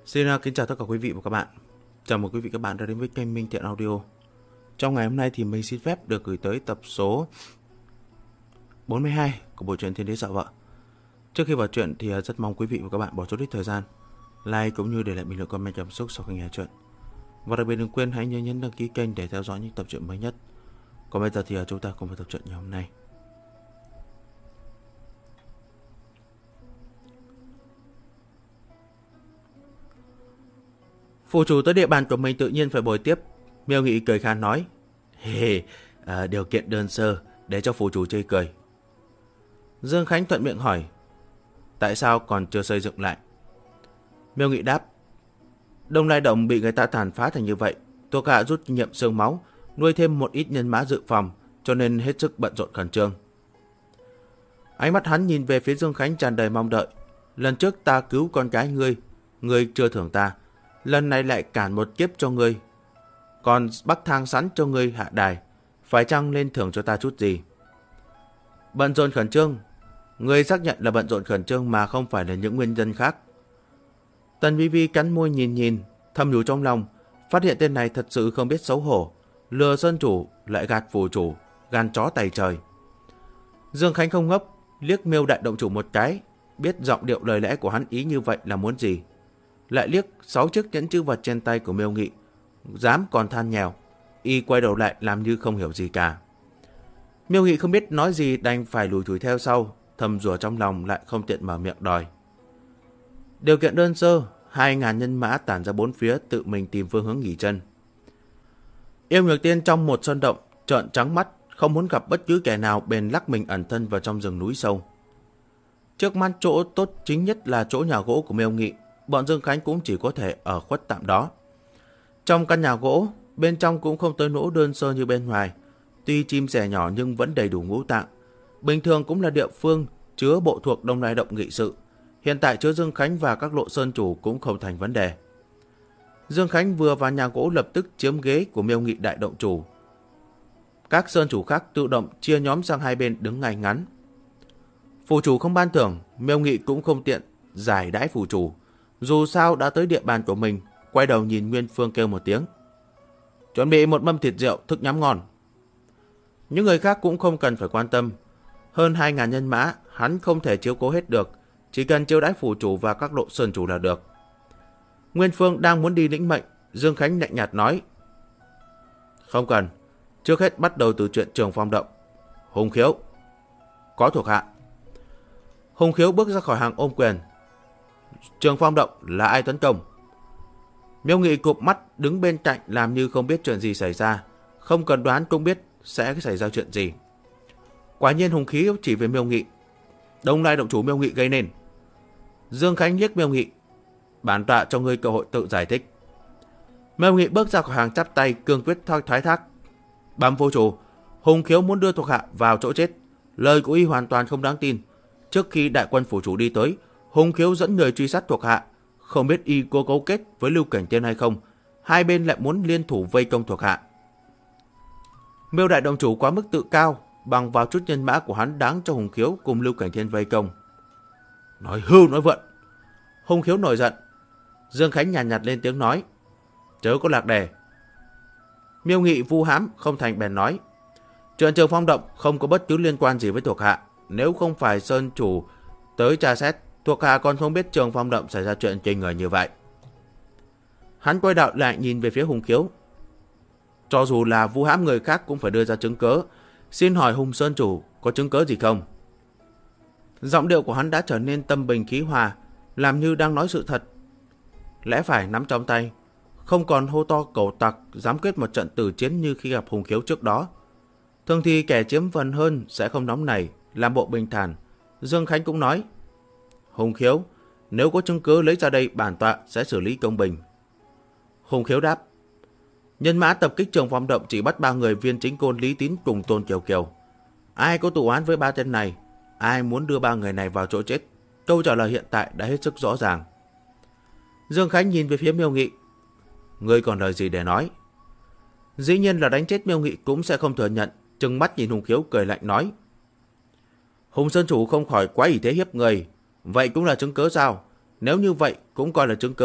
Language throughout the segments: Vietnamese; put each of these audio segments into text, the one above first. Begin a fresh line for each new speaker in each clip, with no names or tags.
Xin kính chào tất cả quý vị và các bạn. Chào mừng quý vị và các bạn đã đến với kênh Minh Thiện Audio. Trong ngày hôm nay thì mình xin phép được gửi tới tập số 42 của bộ truyện Thiên Đế Sợ Vợ. Trước khi vào truyện thì rất mong quý vị và các bạn bỏ chút ít thời gian like cũng như để lại bình luận comment cảm xúc sau khi nghe truyện. Và đặc biệt đừng quên hãy nhấn đăng ký kênh để theo dõi những tập truyện mới nhất. Còn bây giờ thì chúng ta cùng vào tập truyện ngày hôm nay. Phù chủ tới địa bàn của mình tự nhiên phải bồi tiếp. Miêu Nghị cười khan nói: điều kiện đơn sơ để cho phù chủ chê cười. Dương Khánh thuận miệng hỏi: tại sao còn chưa xây dựng lại? Miêu Nghị đáp: Đông Lai Động bị người ta tàn phá thành như vậy, thuộc hạ rút kinh nghiệm xương máu, nuôi thêm một ít nhân mã dự phòng, cho nên hết sức bận rộn khẩn trương. Ánh mắt hắn nhìn về phía Dương Khánh tràn đầy mong đợi. Lần trước ta cứu con gái ngươi chưa thưởng ta, lần này lại cản một kiếp cho ngươi, còn bắc thang sẵn cho ngươi hạ đài, phải chăng lên thưởng cho ta chút gì? Bận rộn khẩn trương? Ngươi xác nhận là bận rộn khẩn trương mà không phải là những nguyên nhân khác? Tần Vi Vi cắn môi nhìn, thầm nhủ trong lòng, phát hiện tên này thật sự không biết xấu hổ, lừa sơn chủ lại gạt phù chủ, gan chó tày trời. Dương Khánh không ngốc, liếc Miêu đại động chủ một cái, biết giọng điệu lời lẽ của hắn ý như vậy là muốn gì. Lại liếc 6 chiếc nhẫn chữ vật trên tay của Miêu Nghị, dám còn than nhèo, y quay đầu lại làm như không hiểu gì cả. Miêu Nghị không biết nói gì đành phải lùi thủi theo sau, thầm rủa trong lòng lại không tiện mở miệng đòi. Điều kiện đơn sơ, 2.000 nhân mã tản ra bốn phía tự mình tìm phương hướng nghỉ chân. Yêu Nhược Tiên trong một sơn động trợn trắng mắt, không muốn gặp bất cứ kẻ nào, bèn lắc mình ẩn thân vào trong rừng núi sâu. Trước mắt chỗ tốt chính nhất là chỗ nhà gỗ của Miêu Nghị, bọn Dương Khánh cũng chỉ có thể ở khuất tạm đó. Trong căn nhà gỗ, bên trong cũng không tới nỗi đơn sơ như bên ngoài, tuy chim sẻ nhỏ nhưng vẫn đầy đủ ngũ tạng. Bình thường cũng là địa phương chứa bộ thuộc Đông Lai Động nghị sự, hiện tại chứa Dương Khánh và các lộ sơn chủ cũng không thành vấn đề. Dương Khánh vừa vào nhà gỗ lập tức chiếm ghế của Miêu Nghị đại động chủ. Các sơn chủ khác tự động chia nhóm sang hai bên đứng ngay ngắn. Phù chủ không ban thưởng, Miêu Nghị cũng không tiện giải đãi phù chủ. Dù sao đã tới địa bàn của mình, quay đầu nhìn Nguyên Phương kêu một tiếng: chuẩn bị một mâm thịt rượu, thức nhắm ngon. Những người khác cũng không cần phải quan tâm. Hơn 2.000 nhân mã, hắn không thể chiếu cố hết được, chỉ cần chiêu đãi phù chủ và các lộ sơn chủ là được. Nguyên Phương đang muốn đi lĩnh mệnh, Dương Khánh lạnh nhạt nói: không cần, trước hết bắt đầu từ chuyện Trường Phong Động. Hùng Khiếu có thuộc hạ. Hùng Khiếu bước ra khỏi hàng ôm quyền: Trường Phong Động là ai tấn công? Miêu Nghị cụp mắt đứng bên cạnh làm như không biết chuyện gì xảy ra, không cần đoán cũng biết sẽ xảy ra chuyện gì. Quả nhiên Hùng Khiếu chỉ về Miêu Nghị: Đông Lai động chủ Miêu Nghị gây nên. Dương Khánh liếc Miêu Nghị: bản tọa cho ngươi cơ hội tự giải thích. Miêu Nghị bước ra khỏi hàng chắp tay cương quyết thoái thác: bẩm phù chủ, Hùng Khiếu muốn đưa thuộc hạ vào chỗ chết, lời của y hoàn toàn không đáng tin. Trước khi đại quân phủ chủ đi tới, Hùng Khiếu dẫn người truy sát thuộc hạ, không biết y có cấu kết với Lưu Cảnh Tiên hay không, hai bên lại muốn liên thủ vây công thuộc hạ. Miêu đại động chủ quá mức tự cao, bằng vào chút nhân mã của hắn đáng cho Hùng Khiếu cùng Lưu Cảnh Thiên vây công. Nói hưu nói vượn. Hùng Khiếu nổi giận. Dương Khánh nhàn nhạt lên tiếng nói: chớ có lạc đề. Miêu Nghị vu hãm không thành bèn nói: chuyện Trường Phong Động không có bất cứ liên quan gì với thuộc hạ, nếu không phải sơn chủ tới tra xét, thuộc hạ còn không biết Trường Phong Động xảy ra chuyện kinh người như vậy. Hắn quay đầu lại nhìn về phía Hùng Khiếu: cho dù là vu hãm người khác cũng phải đưa ra chứng cớ, xin hỏi Hùng sơn chủ có chứng cớ gì không? Giọng điệu của hắn đã trở nên tâm bình khí hòa, làm như đang nói sự thật. Lẽ phải nắm trong tay, không còn hô to cẩu tặc dám kết một trận tử chiến như khi gặp Hùng Khiếu trước đó. Thường thì kẻ chiếm phần hơn sẽ không nóng nảy, làm bộ bình thản. Dương Khánh cũng nói: Hùng Khiếu, nếu có chứng cứ lấy ra đây, bản tọa sẽ xử lý công bình. Hùng Khiếu đáp: nhân mã tập kích Trường Phong Động chỉ bắt 3 người Viên Chính Côn, Lý Tín cùng Tôn Kiều Kiều. Ai có tụ án với 3 tên này? Ai muốn đưa 3 người này vào chỗ chết? Câu trả lời hiện tại đã hết sức rõ ràng. Dương Khánh nhìn về phía Miêu Nghị: ngươi còn lời gì để nói? Dĩ nhiên là đánh chết Miêu Nghị cũng sẽ không thừa nhận, trừng mắt nhìn Hùng Khiếu cười lạnh nói: Hùng sơn chủ không khỏi quá ỷ thế hiếp người, vậy cũng là chứng cớ sao? Nếu như vậy cũng coi là chứng cớ,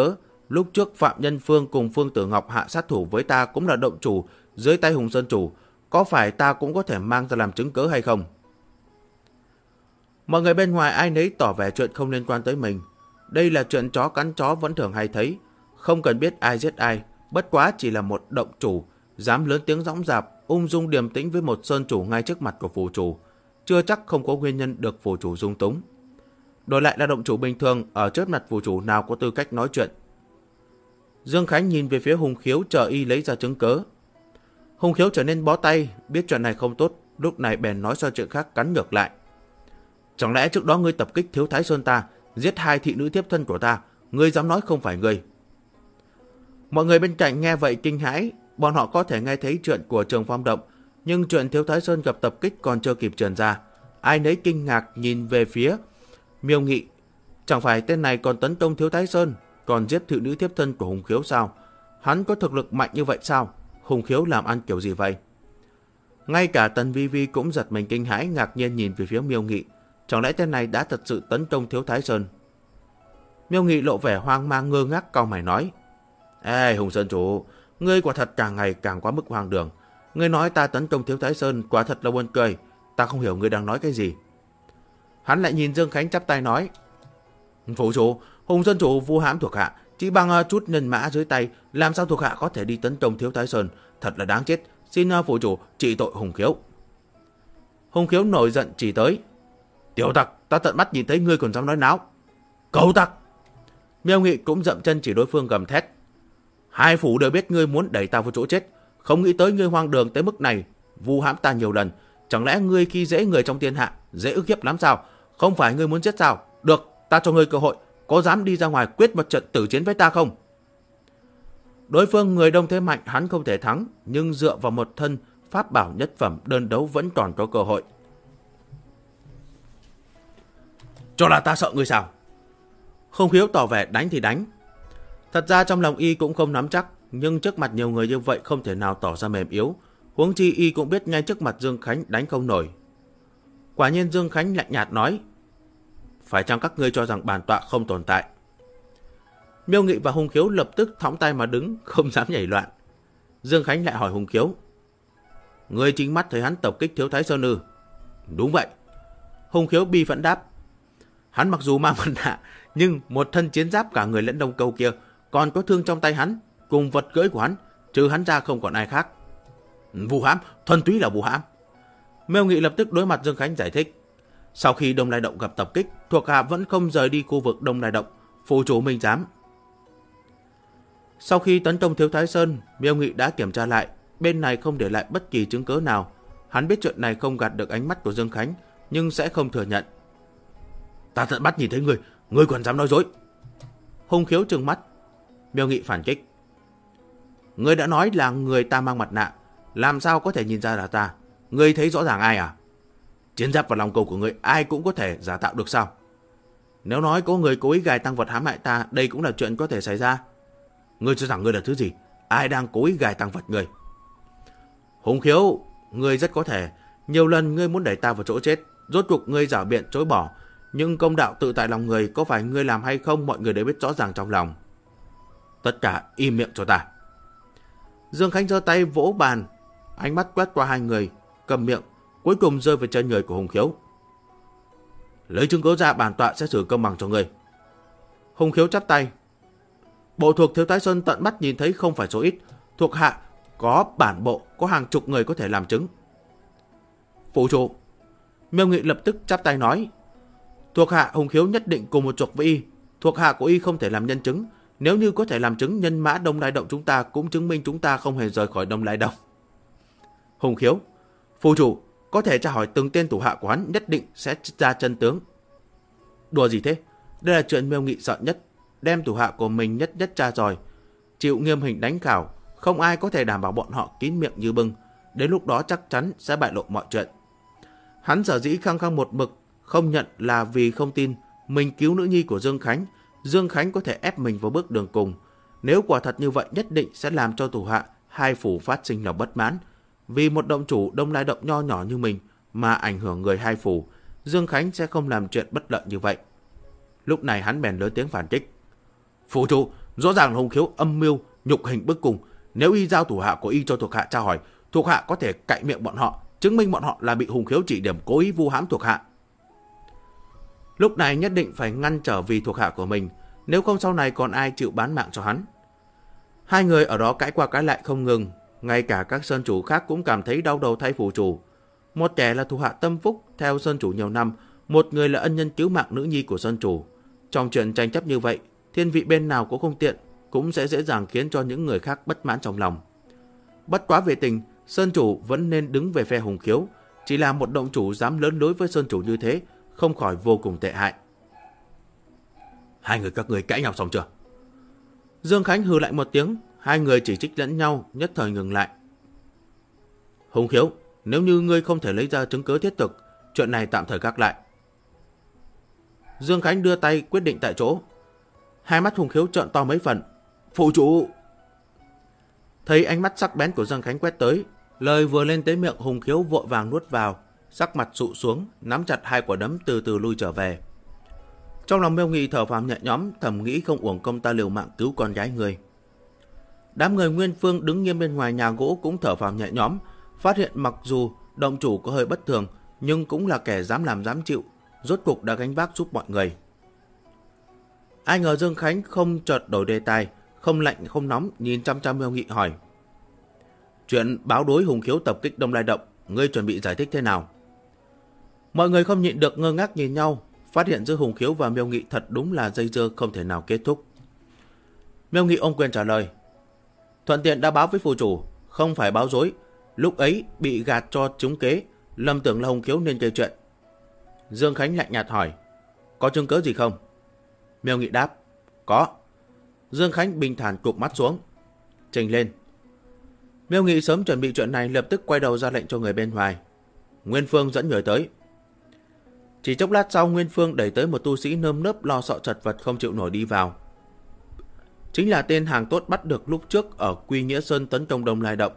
Lúc trước Phạm Nhân Phương cùng Phương Tử Ngọc hạ sát thủ với ta cũng là động chủ dưới tay Hùng Sơn Chủ. Có phải ta cũng có thể mang ra làm chứng cớ hay không? Mọi người bên ngoài ai nấy tỏ vẻ chuyện không liên quan tới mình. Đây là chuyện chó cắn chó vẫn thường hay thấy. Không cần biết ai giết ai, bất quá chỉ là một động chủ dám lớn tiếng dõng dạc, ung dung điềm tĩnh với một sơn chủ ngay trước mặt của phủ chủ, chưa chắc không có nguyên nhân được phủ chủ dung túng. Đổi lại là động chủ bình thường, ở trước mặt phủ chủ nào có tư cách nói chuyện. Dương Khánh nhìn về phía Hùng Khiếu chờ y lấy ra chứng cớ. Hùng Khiếu trở nên bó tay, biết chuyện này không tốt, lúc này bèn nói sang chuyện khác cắn ngược lại. Chẳng lẽ trước đó ngươi tập kích Thiếu Thái Sơn ta, giết 2 thị nữ thiếp thân của ta, ngươi dám nói không phải ngươi? Mọi người bên cạnh nghe vậy kinh hãi, bọn họ có thể nghe thấy chuyện của Trường Phong Động, nhưng chuyện Thiếu Thái Sơn gặp tập kích còn chưa kịp truyền ra. Ai nấy kinh ngạc nhìn về phía Miêu Nghị. Chẳng phải tên này còn tấn công Thiếu Thái Sơn, còn giết thị nữ thiếp thân của Hùng Khiếu sao? Hắn có thực lực mạnh như vậy sao? Hùng Khiếu làm ăn kiểu gì vậy? Ngay cả Tần Vi Vi cũng giật mình kinh hãi, ngạc nhiên nhìn về phía Miêu Nghị. Chẳng lẽ tên này đã thật sự tấn công Thiếu Thái Sơn? Miêu Nghị lộ vẻ hoang mang ngơ ngác, cau mày nói: Ê Hùng Sơn Chủ, ngươi quả thật càng ngày càng quá mức hoang đường. Ngươi nói ta tấn công Thiếu Thái Sơn quả thật là buồn cười. Ta không hiểu ngươi đang nói cái gì. Hắn lại nhìn Dương Khánh chắp tay nói: Phủ chủ, Hùng Sơn Chủ vu hãm thuộc hạ, chỉ bằng chút nhân mã dưới tay, làm sao thuộc hạ có thể đi tấn công Thiếu Thái Sơn? Thật là đáng chết. Xin phủ chủ trị tội Hùng Khiếu. Hùng Khiếu nổi giận chỉ tới: Tiểu tặc, ta tận mắt nhìn thấy ngươi còn dám nói náo. Cẩu tặc! Miêu Nghị cũng dậm chân chỉ đối phương gầm thét: Hai phủ đều biết ngươi muốn đẩy ta vào chỗ chết, không nghĩ tới ngươi hoang đường tới mức này, vu hãm ta nhiều lần. Chẳng lẽ ngươi khi dễ người trong thiên hạ, dễ ức hiếp lắm sao? Không phải ngươi muốn chết sao? Được, ta cho ngươi cơ hội, có dám đi ra ngoài quyết một trận tử chiến với ta không? Đối phương người đông thế mạnh, hắn không thể thắng, nhưng dựa vào một thân pháp bảo nhất phẩm, đơn đấu vẫn còn có cơ hội. Cho là ta sợ ngươi sao? Hùng Khiếu tỏ vẻ đánh thì đánh. Thật ra trong lòng y cũng không nắm chắc, nhưng trước mặt nhiều người như vậy không thể nào tỏ ra mềm yếu. Huống chi y cũng biết ngay trước mặt Dương Khánh đánh không nổi. Quả nhiên Dương Khánh lạnh nhạt nói: Phải chăng các ngươi cho rằng bản tọa không tồn tại? Miêu Nghị và Hùng Khiếu lập tức thõng tay mà đứng, không dám nhảy loạn. Dương Khánh lại hỏi Hùng Khiếu: Ngươi chính mắt thấy hắn tập kích Thiếu Thái Sơn ư? Đúng vậy. Hùng Khiếu bi phẫn đáp: Hắn mặc dù mang mặt nạ, nhưng một thân chiến giáp cả người lẫn đông câu kia, còn có thương trong tay hắn, cùng vật cưỡi của hắn, trừ hắn ra không còn ai khác. Vu hãm, thuần túy là vu hãm. Miêu Nghị lập tức đối mặt Dương Khánh giải thích: Sau khi Đông Lai Động gặp tập kích, thuộc hạ vẫn không rời đi khu vực Đông Lai Động, phủ chủ minh giám. Sau khi tấn công Thiếu Thái Sơn, Miêu Nghị đã kiểm tra lại, bên này không để lại bất kỳ chứng cớ nào. Hắn biết chuyện này không gạt được ánh mắt của Dương Khánh, nhưng sẽ không thừa nhận. Ta tận mắt nhìn thấy ngươi còn dám nói dối. Hùng Khiếu trừng mắt. Miêu Nghị phản kích: Ngươi đã nói là người ta mang mặt nạ, làm sao có thể nhìn ra là ta? Ngươi thấy rõ ràng ai à? Chiến giáp và lòng cầu của ngươi ai cũng có thể giả tạo được sao? Nếu nói có người cố ý gài tăng vật hãm hại ta, đây cũng là chuyện có thể xảy ra. Ngươi cho rằng ngươi là thứ gì? Ai đang cố ý gài tăng vật ngươi? Hùng Khiếu, ngươi rất có thể nhiều lần ngươi muốn đẩy ta vào chỗ chết, rốt cuộc ngươi giảo biện chối bỏ, nhưng công đạo tự tại lòng người, có phải ngươi làm hay không mọi người đều biết rõ ràng trong lòng. Tất cả im miệng cho ta. Dương Khánh giơ tay vỗ bàn, ánh mắt quét qua hai người, cầm miệng, cuối cùng rơi về chân người của Hùng Khiếu. Lấy chứng cứ ra, bản tọa sẽ xử công bằng cho ngươi. Hùng Khiếu chắp tay: Bộ thuộc Thiếu Thái Sơn tận mắt nhìn thấy không phải số ít, thuộc hạ có bản bộ, có hàng chục người có thể làm chứng. Phủ chủ. Miêu Nghị lập tức chắp tay nói: Thuộc hạ Hùng Khiếu nhất định cùng một chuộc với y. Thuộc hạ của y không thể làm nhân chứng. Nếu như có thể làm chứng, nhân mã Đông Lai Động chúng ta cũng chứng minh chúng ta không hề rời khỏi Đông Lai Động. Hùng Khiếu: Phủ chủ, có thể tra hỏi từng tên thủ hạ của hắn, nhất định sẽ ra chân tướng. Đùa gì thế? Đây là chuyện Miêu Nghị sợ nhất, đem thủ hạ của mình nhất nhất tra rồi, chịu nghiêm hình đánh khảo, không ai có thể đảm bảo bọn họ kín miệng như bưng. Đến lúc đó chắc chắn sẽ bại lộ mọi chuyện. Hắn sở dĩ khăng khăng một mực không nhận là vì không tin mình cứu nữ nhi của Dương Khánh. Dương Khánh có thể ép mình vào bước đường cùng. Nếu quả thật như vậy, nhất định sẽ làm cho thủ hạ hai phủ phát sinh lòng bất mãn. Vì một động chủ Đông Lai Động nho nhỏ như mình mà ảnh hưởng người hai phủ, Dương Khánh sẽ không làm chuyện bất lợi như vậy. Lúc này hắn bèn lớn tiếng phản kích: Phủ chủ, Rõ ràng là Hùng Khiếu âm mưu nhục hình bức cung. Nếu y giao thủ hạ của y cho thuộc hạ tra hỏi, thuộc hạ có thể cạy miệng bọn họ, chứng minh bọn họ là bị Hùng Khiếu chỉ điểm cố ý vu hãm thuộc hạ. Lúc này nhất định phải ngăn trở vì thuộc hạ của mình, nếu không sau này còn ai chịu bán mạng cho hắn. Hai người ở đó cãi qua cãi lại không ngừng, ngay cả các sơn chủ khác cũng cảm thấy đau đầu thay phủ chủ. Một kẻ là thuộc hạ tâm phúc theo sơn chủ nhiều năm, một người là ân nhân cứu mạng nữ nhi của sơn chủ. Trong chuyện tranh chấp như vậy, thiên vị bên nào cũng không tiện, cũng sẽ dễ dàng khiến cho những người khác bất mãn trong lòng. Bất quá về tình, sơn chủ vẫn nên đứng về phe Hùng Khiếu, chỉ là một động chủ dám lớn lối với sơn chủ như thế, không khỏi vô cùng tệ hại. Hai người các người cãi nhau xong chưa? Dương Khánh hừ lại một tiếng, hai người chỉ trích lẫn nhau, nhất thời ngừng lại. Hùng Khiếu, nếu như ngươi không thể lấy ra chứng cứ thiết thực, chuyện này tạm thời gác lại. Dương Khánh đưa tay quyết định tại chỗ. Hai mắt Hùng Khiếu trợn to mấy phần. Phụ chủ! Thấy ánh mắt sắc bén của Dương Khánh quét tới, lời vừa lên tới miệng Hùng Khiếu vội vàng nuốt vào, sắc mặt sụ xuống, nắm chặt hai quả đấm từ từ lui trở về. Trong lòng Miêu Nghị thở phào nhẹ nhõm, thầm nghĩ không uổng công ta liều mạng cứu con gái người. Đám người Nguyên Phương đứng nghiêm bên ngoài nhà gỗ cũng thở phào nhẹ nhõm, phát hiện mặc dù động chủ có hơi bất thường, nhưng cũng là kẻ dám làm dám chịu, rốt cục đã gánh vác giúp mọi người. Ai ngờ Dương Khánh không chợt đổi đề tài, không lạnh không nóng, nhìn chăm chăm Miêu Nghị hỏi: chuyện báo đối Hùng Khiếu tập kích Đông Lai Động, ngươi chuẩn bị giải thích thế nào? Mọi người không nhịn được ngơ ngác nhìn nhau, phát hiện giữa Hùng Khiếu và Miêu Nghị thật đúng là dây dưa không thể nào kết thúc. Miêu Nghị ôm quyền trả lời: thuận tiện đã báo với phù chủ, không phải báo dối, lúc ấy bị gạt cho trúng kế, lầm tưởng là Hùng Khiếu nên gây chuyện. Dương Khánh lạnh nhạt hỏi: có chứng cứ gì không? Miêu Nghị đáp: có. Dương Khánh bình thản cụp mắt xuống: trình lên. Miêu Nghị sớm chuẩn bị chuyện này, lập tức quay đầu ra lệnh cho người bên ngoài. Nguyên Phương dẫn người tới. Chỉ chốc lát sau, Nguyên Phương đẩy tới một tu sĩ nơm nớp lo sợ chật vật không chịu nổi đi vào. Chính là tên hàng tốt bắt được lúc trước ở Quy Nghĩa Sơn tấn công Đông Lai Động.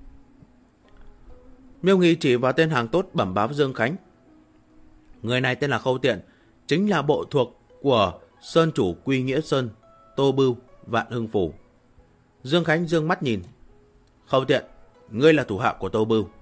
Miêu Nghị chỉ vào tên hàng tốt bẩm báo với Dương Khánh. Người này tên là Khâu Tiện, chính là bộ thuộc của Sơn chủ Quy Nghĩa Sơn, Tô Bưu, Vạn Hưng Phủ. Dương Khánh dương mắt nhìn. Khâu Tiện, ngươi là thủ hạ của Tô Bưu.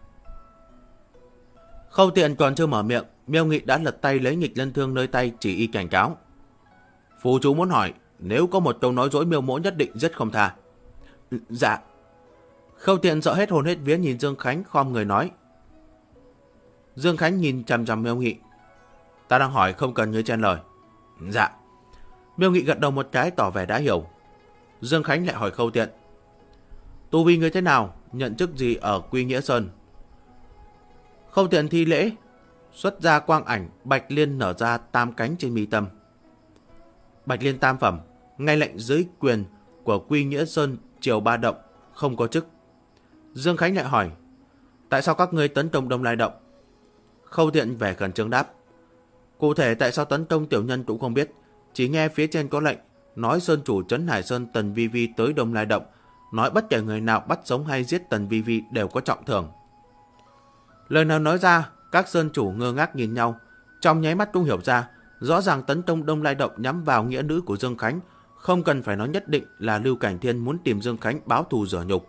Khâu Tiện còn chưa mở miệng, Miêu Nghị đã lật tay lấy nghịch lân thương nơi tay chỉ y cảnh cáo. Phù chú muốn hỏi, nếu có một câu nói dối Miêu mỗ nhất định giết không tha. Dạ. Khâu Tiện sợ hết hồn hết vía nhìn Dương Khánh khom người nói. Dương Khánh nhìn chằm chằm Miêu Nghị. Ta đang hỏi, không cần ngươi chen lời. Dạ. Miêu Nghị gật đầu một cái tỏ vẻ đã hiểu. Dương Khánh lại hỏi Khâu Tiện. Tu vi ngươi thế nào, nhận chức gì ở Quy Nghĩa Sơn? Khâu Tiện thi lễ, xuất ra quang ảnh bạch liên nở ra tam cánh trên mi tâm. Bạch liên tam phẩm, ngay lệnh dưới quyền của Quy Nghĩa Sơn triều ba động, không có chức. Dương Khánh lại hỏi, tại sao các ngươi tấn công Đông Lai Động? Khâu Tiện vẻ khẩn trương đáp, cụ thể tại sao tấn công tiểu nhân cũng không biết, chỉ nghe phía trên có lệnh nói Sơn chủ Trấn Hải Sơn Tần Vi Vi tới Đông Lai Động, nói bất kể người nào bắt sống hay giết Tần Vi Vi đều có trọng thưởng. Lời nào nói ra, các sơn chủ ngơ ngác nhìn nhau, trong nháy mắt cũng hiểu ra, rõ ràng tấn công Đông Lai Động nhắm vào nghĩa nữ của Dương Khánh, không cần phải nói nhất định là Lưu Cảnh Thiên muốn tìm Dương Khánh báo thù rửa nhục.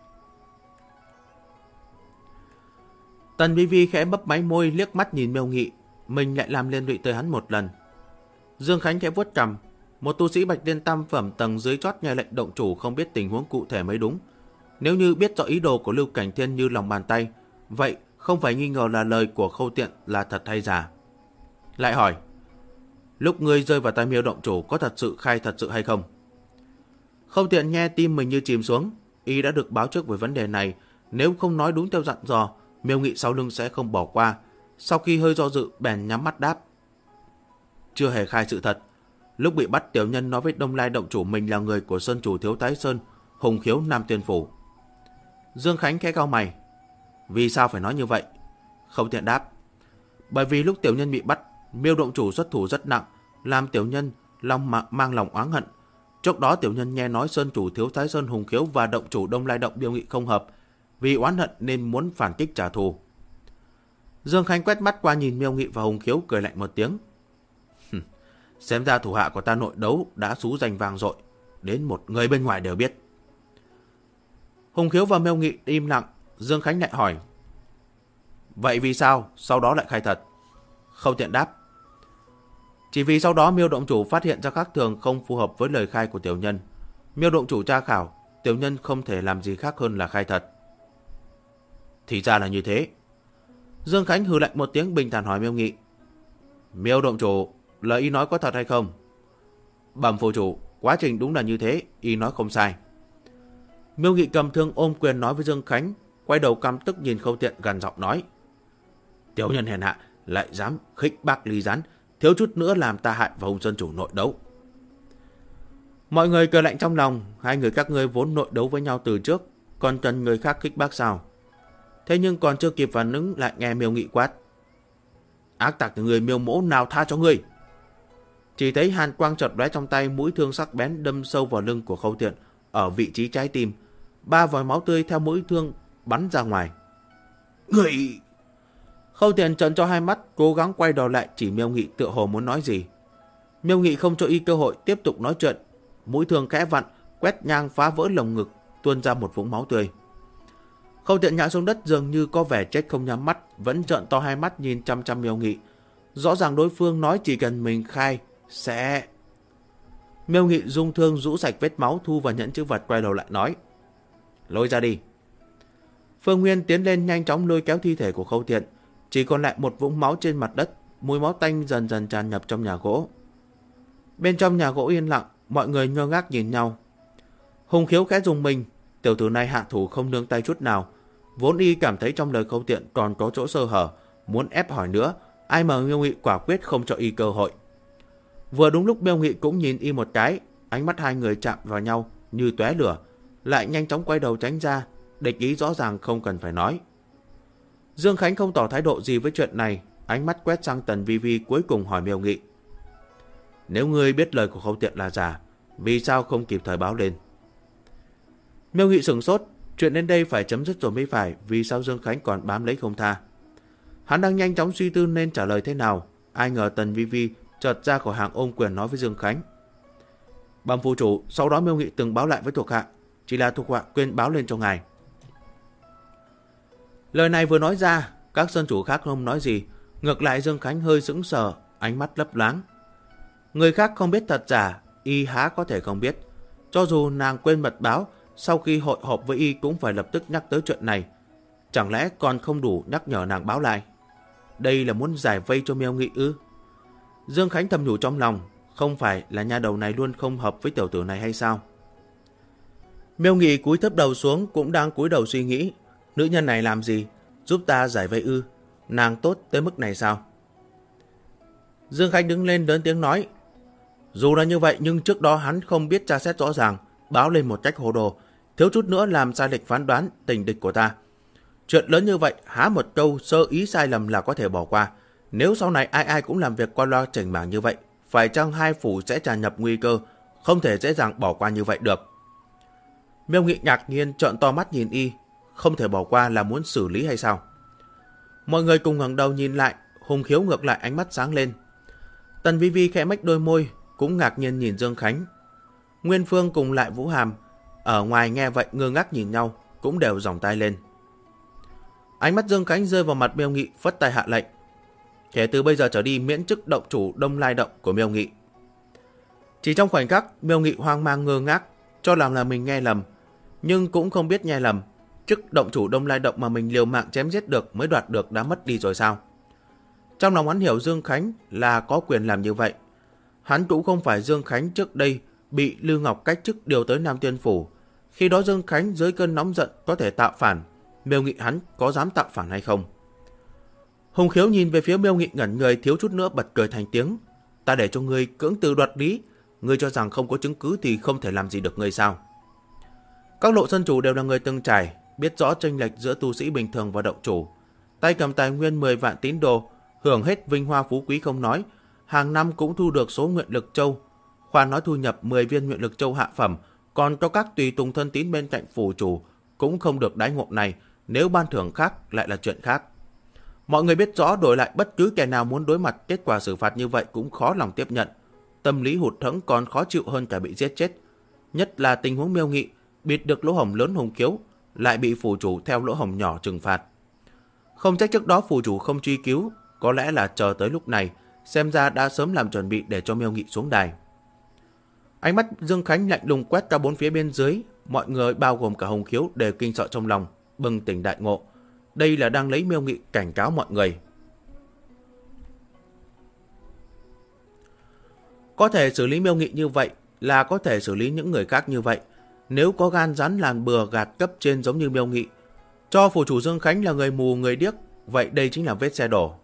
Tần Vi Vi khẽ bấp máy môi liếc mắt nhìn Miêu Nghị, mình lại làm liên lụy tới hắn một lần. Dương Khánh khẽ vuốt cằm, một tu sĩ bạch liên tam phẩm tầng dưới chót nghe lệnh động chủ không biết tình huống cụ thể mới đúng. Nếu như biết rõ ý đồ của Lưu Cảnh Thiên như lòng bàn tay, vậy không phải nghi ngờ là lời của Khâu Tiện là thật hay giả. Lại hỏi, lúc ngươi rơi vào tay Miêu động chủ có thật sự khai thật sự hay không? Khâu Tiện nghe tim mình như chìm xuống, y đã được báo trước về vấn đề này, nếu không nói đúng theo dặn dò, Miêu Nghị sau lưng sẽ không bỏ qua. Sau khi hơi do dự, bèn nhắm mắt đáp, chưa hề khai sự thật. Lúc bị bắt, tiểu nhân nói với Đông Lai động chủ mình là người của Sơn chủ Thiếu Thái Sơn, Hùng Khiếu Nam Tiên Phủ. Dương Khánh khẽ cau mày, vì sao phải nói như vậy? Khâu Tiện đáp, bởi vì lúc tiểu nhân bị bắt, Miêu động chủ xuất thủ rất nặng, làm tiểu nhân mang lòng oán hận. Trước đó tiểu nhân nghe nói Sơn chủ Thiếu Thái Sơn Hùng Khiếu và động chủ Đông Lai động Miêu Nghị không hợp, vì oán hận nên muốn phản kích trả thù. Dương Khánh quét mắt qua nhìn Miêu Nghị và Hùng Khiếu, cười lạnh một tiếng. Xem ra thủ hạ của ta nội đấu đã xú danh vang dội. đến một người bên ngoài đều biết. Hùng Khiếu và Miêu Nghị im lặng, Dương Khánh lại hỏi. Vậy vì sao sau đó lại khai thật? Khâu Tiện đáp. Chỉ vì sau đó Miêu động chủ phát hiện ra khác thường không phù hợp với lời khai của tiểu nhân. Miêu động chủ tra khảo, tiểu nhân không thể làm gì khác hơn là khai thật. Thì ra là như thế. Dương Khánh hừ lạnh một tiếng, bình thản hỏi Miêu Nghị. Miêu động chủ, lời y nói có thật hay không? Bẩm phụ chủ, quá trình đúng là như thế, y nói không sai. Miêu Nghị cầm thương ôm quyền nói với Dương Khánh, quay đầu căm tức nhìn Khâu Tiện gằn giọng nói. Tiểu nhân hèn hạ, lại dám khích bác ly gián, thiếu chút nữa làm ta hại vào Hùng Sơn chủ nội đấu. Mọi người cười lạnh trong lòng, hai người các ngươi vốn nội đấu với nhau từ trước, còn cần người khác khích bác sao? Thế nhưng còn chưa kịp phản ứng lại nghe Miêu Nghị quát. Ác tặc người Miêu mỗ nào tha cho ngươi? Chỉ thấy hàn quang chợt lóe trong tay, mũi thương sắc bén đâm sâu vào lưng của Khâu Tiện, ở vị trí trái tim. 3 vòi máu tươi theo mũi thương bắn ra ngoài. Người... Khâu Tiện trợn cho hai mắt, cố gắng quay đầu lại chỉ Miêu Nghị tựa hồ muốn nói gì. Miêu Nghị không cho y cơ hội tiếp tục nói chuyện, mũi thương khẽ vặn, quét ngang phá vỡ lồng ngực, tuôn ra một vũng máu tươi. Khâu Tiện ngã xuống đất dường như có vẻ chết không nhắm mắt, vẫn trợn to hai mắt nhìn chăm chăm Miêu Nghị. Rõ ràng đối phương nói chỉ cần mình khai sẽ... Miêu Nghị dung thương rũ sạch vết máu, thu vào nhẫn chữ vật, quay đầu lại nói. Lôi ra đi. Phương Nguyên tiến lên nhanh chóng lôi kéo thi thể của Khâu Tiện, chỉ còn lại một vũng máu trên mặt đất, mùi máu tanh dần dần tràn nhập trong nhà gỗ. Bên trong nhà gỗ yên lặng, mọi người ngơ ngác nhìn nhau. Hùng Khiếu khẽ dùng mình, tiểu tử này hạ thủ không nương tay chút nào, vốn y cảm thấy trong lời Khâu Tiện còn có chỗ sơ hở, muốn ép hỏi nữa, ai mà Miêu Nghị quả quyết không cho y cơ hội. Vừa đúng lúc Miêu Nghị cũng nhìn y một cái, ánh mắt hai người chạm vào nhau như tóe lửa, lại nhanh chóng quay đầu tránh ra, địch ý rõ ràng không cần phải nói. Dương Khánh không tỏ thái độ gì với chuyện này, ánh mắt quét sang Tần Vi Vi, cuối cùng hỏi Miêu Nghị. Nếu ngươi biết lời của Khâu Tiện là giả, vì sao không kịp thời báo lên? Miêu Nghị sửng sốt, chuyện đến đây phải chấm dứt rồi mới phải, vì sao Dương Khánh còn bám lấy không tha? Hắn đang nhanh chóng suy tư nên trả lời thế nào, ai ngờ Tần Vi Vi chợt ra khỏi hàng ôm quyền nói với Dương Khánh. Bẩm phụ chủ, sau đó Miêu Nghị từng báo lại với thuộc hạ, chỉ là thuộc hạ quên báo lên cho ngài. Lời này vừa nói ra, các sơn chủ khác không nói gì, ngược lại Dương Khánh hơi sững sờ, ánh mắt lấp láng. Người khác không biết thật giả, y há có thể không biết. Cho dù nàng quên mật báo, sau khi hội họp với y cũng phải lập tức nhắc tới chuyện này. Chẳng lẽ còn không đủ nhắc nhở nàng báo lại? Đây là muốn giải vây cho Miêu Nghị ư? Dương Khánh thầm nhủ trong lòng, không phải là nha đầu này luôn không hợp với tiểu tử này hay sao? Miêu Nghị cúi thấp đầu xuống, cũng đang cúi đầu suy nghĩ, nữ nhân này làm gì? Giúp ta giải vây ư? Nàng tốt tới mức này sao? Dương Khánh đứng lên lớn tiếng nói. Dù là như vậy nhưng trước đó hắn không biết tra xét rõ ràng, báo lên một cách hồ đồ, thiếu chút nữa làm sai lệch phán đoán tình địch của ta. Chuyện lớn như vậy há một câu sơ ý sai lầm là có thể bỏ qua. Nếu sau này ai ai cũng làm việc qua loa chảnh mảng như vậy, phải chăng hai phủ sẽ tràn nhập nguy cơ, không thể dễ dàng bỏ qua như vậy được. Miêu Nghị ngạc nhiên trợn to mắt nhìn y, không thể bỏ qua là muốn xử lý hay sao? Mọi người cùng ngẩng đầu nhìn lại, Hùng Khiếu ngược lại ánh mắt sáng lên. Tần Vi Vi khẽ mách đôi môi, cũng ngạc nhiên nhìn Dương Khánh. Nguyên Phương cùng lại Vũ Hàm ở ngoài nghe vậy ngơ ngác nhìn nhau, cũng đều giỏng tai lên. Ánh mắt Dương Khánh rơi vào mặt Miêu Nghị, phất tay hạ lệnh. Kể từ bây giờ trở đi miễn chức động chủ Đông Lai Động của Miêu Nghị. Chỉ trong khoảnh khắc, Miêu Nghị hoang mang ngơ ngác, cho rằng là mình nghe lầm, nhưng cũng không biết nghe lầm. Chức động chủ Đông Lai Động mà mình liều mạng chém giết được mới đoạt được đã mất đi rồi sao? Trong lòng hắn hiểu Dương Khánh là có quyền làm như vậy. Hắn cũng không phải Dương Khánh trước đây bị Lưu Ngọc cách chức điều tới Nam Tiên Phủ. Khi đó Dương Khánh dưới cơn nóng giận có thể tạo phản, Miêu Nghị hắn có dám tạo phản hay không? Hùng Khiếu nhìn về phía Miêu Nghị ngẩn người, thiếu chút nữa bật cười thành tiếng. Ta để cho ngươi cưỡng từ đoạt lý, ngươi cho rằng không có chứng cứ thì không thể làm gì được ngươi sao? Các lộ sơn chủ đều là người từng trải, biết rõ chênh lệch giữa tu sĩ bình thường và động chủ. Tay cầm tài nguyên 10 vạn tín đồ, hưởng hết vinh hoa phú quý không nói, hàng năm cũng thu được số nguyện lực châu. Khoan nói thu nhập 10 viên nguyện lực châu hạ phẩm, còn cho các tùy tùng thân tín bên cạnh phủ chủ cũng không được đãi ngộ này, nếu ban thưởng khác lại là chuyện khác. Mọi người biết rõ đổi lại bất cứ kẻ nào muốn đối mặt kết quả xử phạt như vậy cũng khó lòng tiếp nhận. Tâm lý hụt hẫng còn khó chịu hơn cả bị giết chết. nhất là tình huống Miêu Nghị bịt được lỗ hổng lớn Hùng Khiếu, lại bị phủ chủ theo lỗ hổng nhỏ trừng phạt. Không trách trước đó phủ chủ không truy cứu, có lẽ là chờ tới lúc này, xem ra đã sớm làm chuẩn bị để cho Miêu Nghị xuống đài. Ánh mắt Dương Khánh lạnh lùng quét ra bốn phía bên dưới, mọi người bao gồm cả Hùng Khiếu đều kinh sợ trong lòng, bừng tỉnh đại ngộ. Đây là đang lấy Miêu Nghị cảnh cáo mọi người. Có thể xử lý Miêu Nghị như vậy là có thể xử lý những người khác như vậy. Nếu có gan rắn làm bừa gạt cấp trên giống như Miêu Nghị, cho phủ chủ Dương Khánh là người mù người điếc, vậy đây chính là vết xe đổ.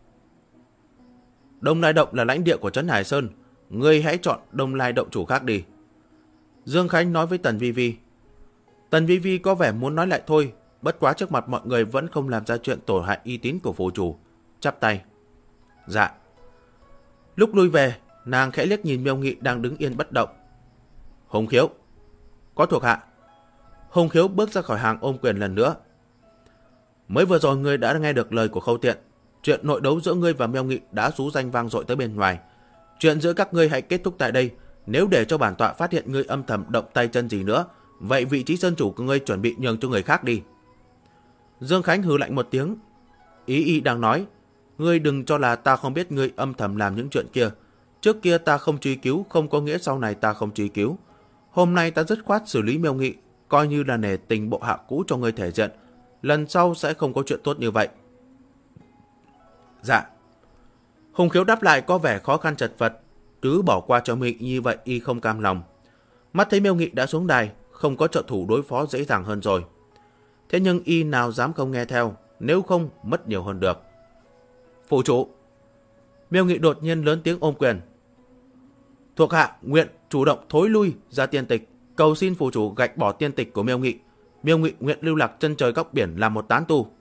Đông Lai Động là lãnh địa của Trấn Hải Sơn, ngươi hãy chọn Đông Lai Động chủ khác đi. Dương Khánh nói với Tần Vi Vi. Tần Vi Vi có vẻ muốn nói lại thôi, bất quá trước mặt mọi người vẫn không làm ra chuyện tổn hại uy tín của phủ chủ, chắp tay. Dạ. Lúc lui về, nàng khẽ liếc nhìn Miêu Nghị đang đứng yên bất động. Hùng Khiếu, có thuộc hạ. Hùng Khiếu bước ra khỏi hàng ôm quyền lần nữa. Mới vừa rồi ngươi đã nghe được lời của Khâu Tiện. Chuyện nội đấu giữa ngươi và Miêu Nghị đã rú danh vang dội tới bên ngoài. Chuyện giữa các ngươi hãy kết thúc tại đây. Nếu để cho bản tọa phát hiện ngươi âm thầm động tay chân gì nữa, vậy vị trí sơn chủ của ngươi chuẩn bị nhường cho người khác đi. Dương Khánh hừ lạnh một tiếng. Ý y đang nói, ngươi đừng cho là ta không biết ngươi âm thầm làm những chuyện kia. Trước kia ta không truy cứu không có nghĩa sau này ta không truy cứu. Hôm nay ta dứt khoát xử lý Miêu Nghị, coi như là nể tình bộ hạ cũ cho ngươi thể diện. Lần sau sẽ không có chuyện tốt như vậy. Dạ. Hùng Khiếu đáp lại có vẻ khó khăn chật vật, cứ bỏ qua cho Miêu Nghị như vậy y không cam lòng. Mắt thấy Miêu Nghị đã xuống đài, không có trợ thủ đối phó dễ dàng hơn rồi. Thế nhưng y nào dám không nghe theo, nếu không mất nhiều hơn được. Phủ chủ. Miêu Nghị đột nhiên lớn tiếng ôm quyền. Thuộc hạ nguyện chủ động thối lui ra tiên tịch, cầu xin phủ chủ gạch bỏ tiên tịch của Miêu Nghị. Miêu Nghị nguyện lưu lạc chân trời góc biển làm một tán tu.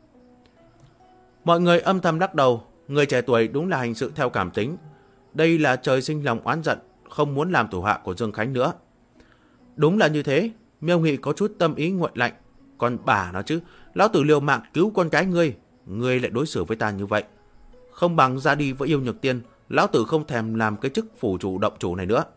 Mọi người âm thầm lắc đầu, người trẻ tuổi đúng là hành sự theo cảm tính. Đây là trời sinh lòng oán giận, không muốn làm thủ hạ của Dương Khánh nữa. Đúng là như thế, Miêu Nghị có chút tâm ý nguội lạnh. Còn bà nó chứ, lão tử liều mạng cứu con cái ngươi lại đối xử với ta như vậy. Không bằng ra đi với Yêu Nhược Tiên, lão tử không thèm làm cái chức phủ chủ động chủ này nữa.